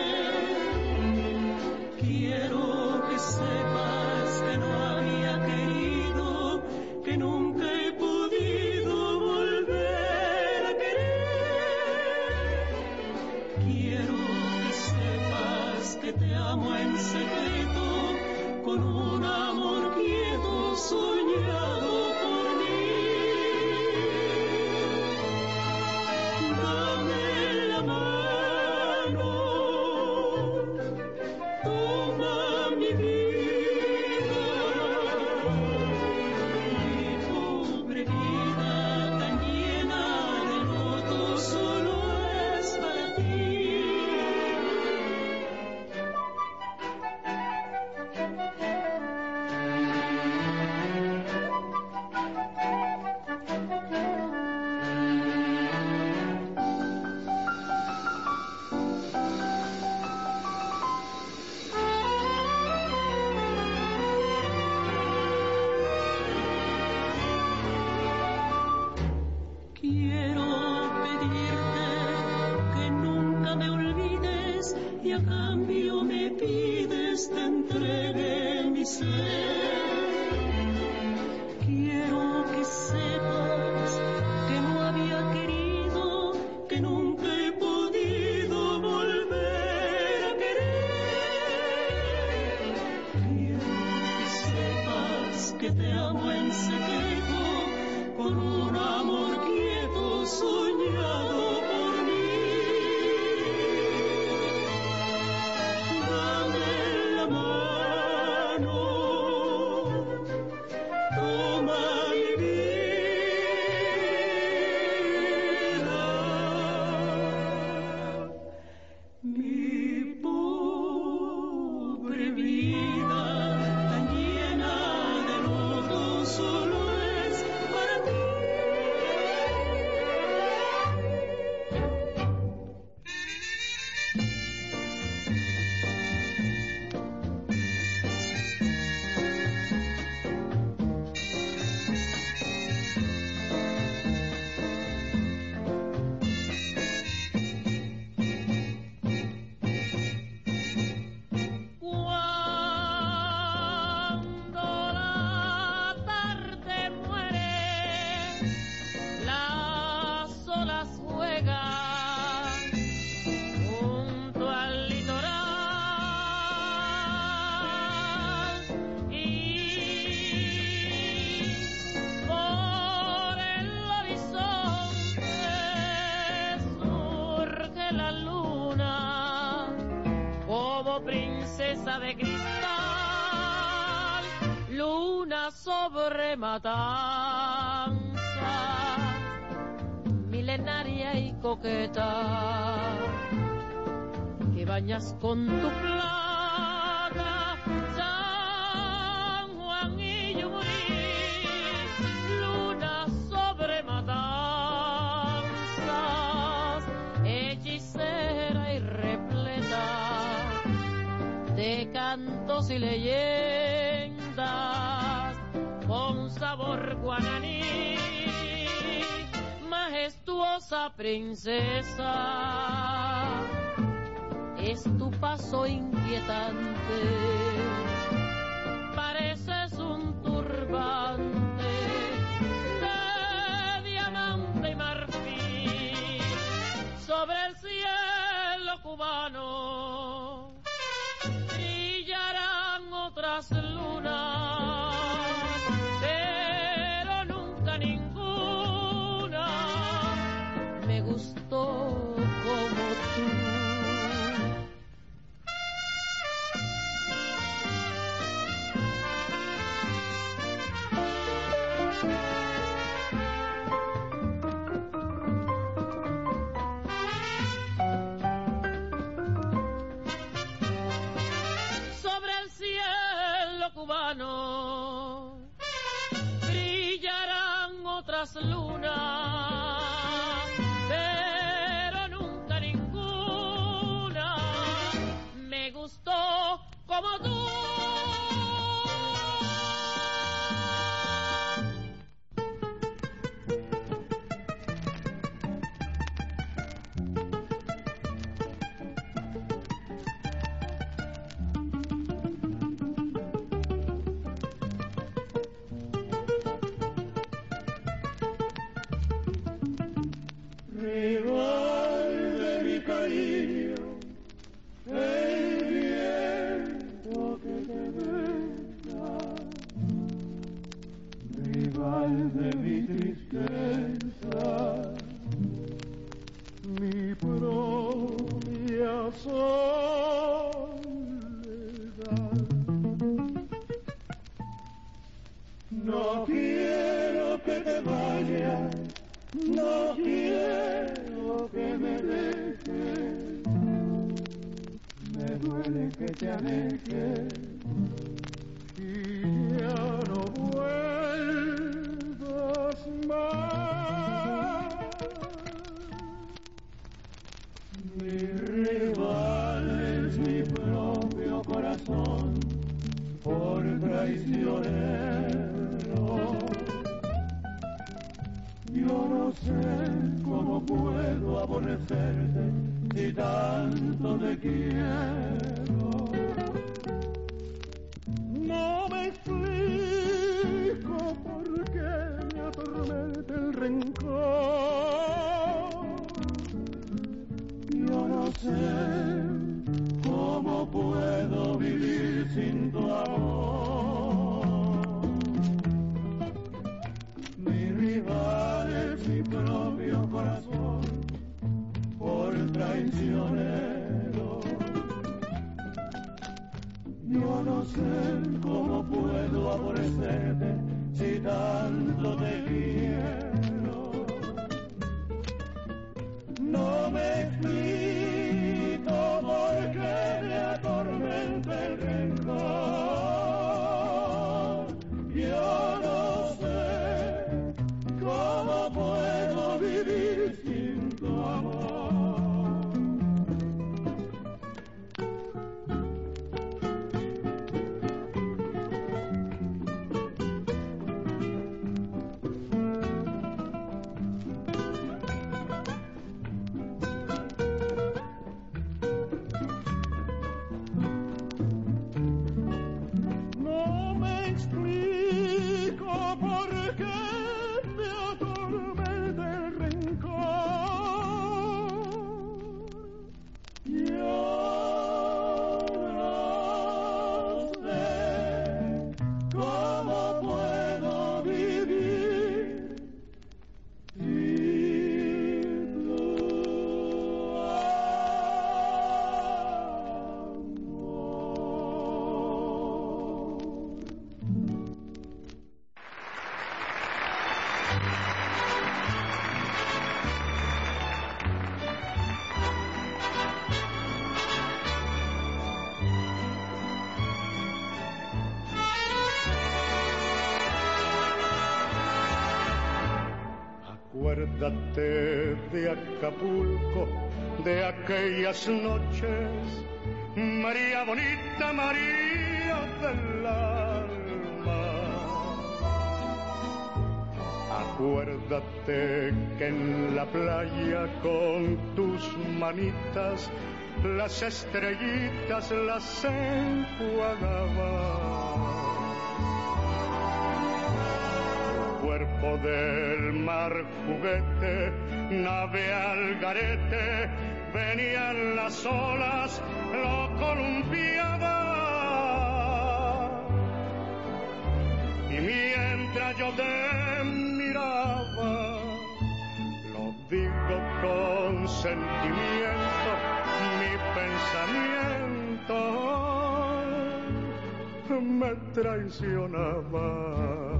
Quiero que sepas que no había querido, que nunca he podido volver a querer. Quiero que sepas que te amo en secreto, con un amor quieto soñado por mí. Dame la mano. princesa de cristal, luna sobre matanza, milenaria y coqueta, que bañas con tu plata San Juan y Yumurí, luna sobre matanzas, hechicera y repleta de cantos y leyendas con sabor guaraní, majestuosa princesa, es tu paso inquietante, pareces un turbante de diamante y marfil sobre el cielo cubano. Brillarán otras lunas, pero nunca ninguna me gustó como tú. Cubano brillarán otras lunas, pero nunca ninguna me gustó como tú. No quiero que te vayas, no quiero que me dejes, me duele que te alejes y ya no vuelvas más. Mi rival es mi propio corazón por traicionero. Yo no sé cómo puedo aborrecerte si tanto te quiero. No me explico por qué me atormenta el rencor. Yo no sé cómo puedo vivir sin tu amor. Mi rival es mi propio corazón por traicionero. Yo no sé cómo puedo aborrecerte si tanto te quiero. No me explico por qué me atormenta el rencor. Yo no sé cómo puedo vivir sin tu amor. Acuérdate de Acapulco, de aquellas noches, María bonita, María del alma. Acuérdate que en la playa con tus manitas las estrellitas las enjuagaba. Cuerpo del mar juguete, nave al garete, venían las olas, lo columpiaba. Y mientras yo te miraba, lo digo con sentimiento, mi pensamiento me traicionaba.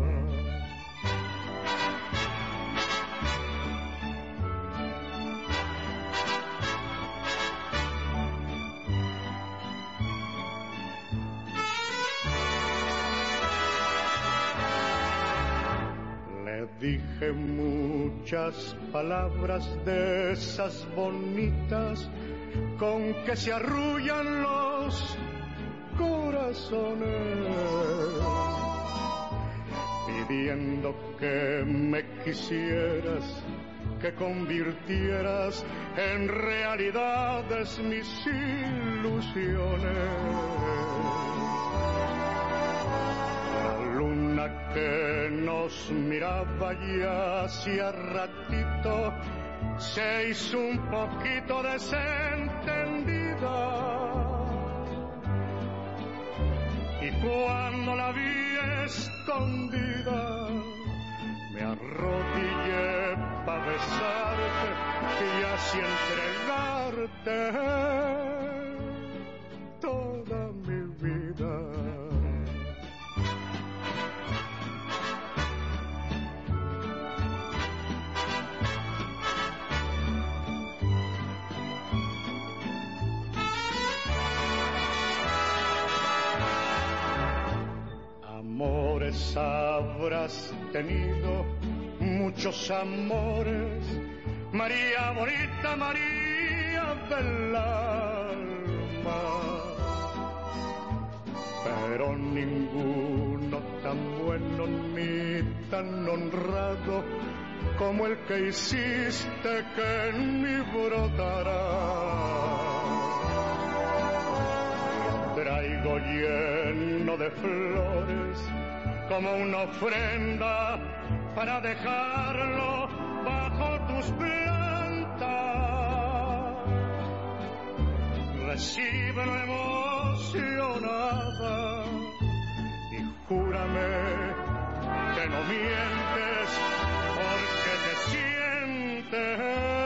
Dije muchas palabras de esas bonitas con que se arrullan los corazones, pidiendo que me quisieras, que convirtieras en realidades mis ilusiones. Que nos miraba ya hacía ratito, se hizo un poquito desentendida. Y cuando la vi escondida, me arrodillé pa' besarte y así entregarte toda mi vida. Amores habrás tenido, muchos amores, María bonita, María del alma, pero ninguno tan bueno ni tan honrado como el que hiciste que en mí brotará. Traigo lleno de flores como una ofrenda para dejarlo bajo tus plantas. Recíbelo emocionada y júrame que no mientes porque te sientes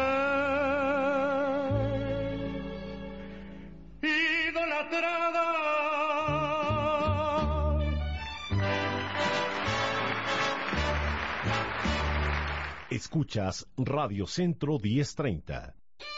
idolatrada. Escuchas Radio Centro diez treinta.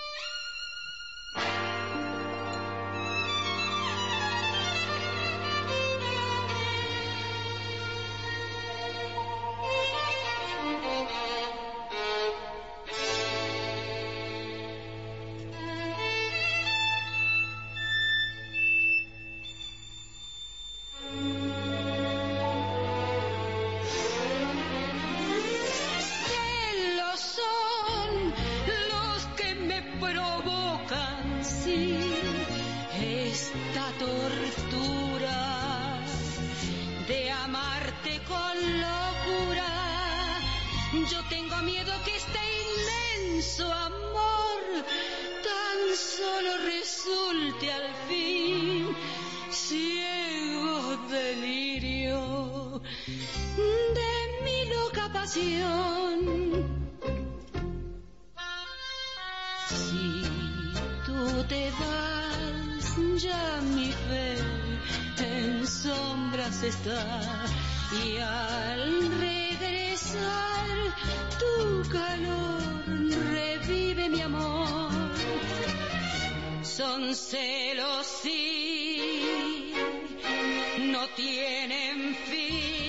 Y al regresar tu calor revive mi amor. Son celos, sí, no tienen fin.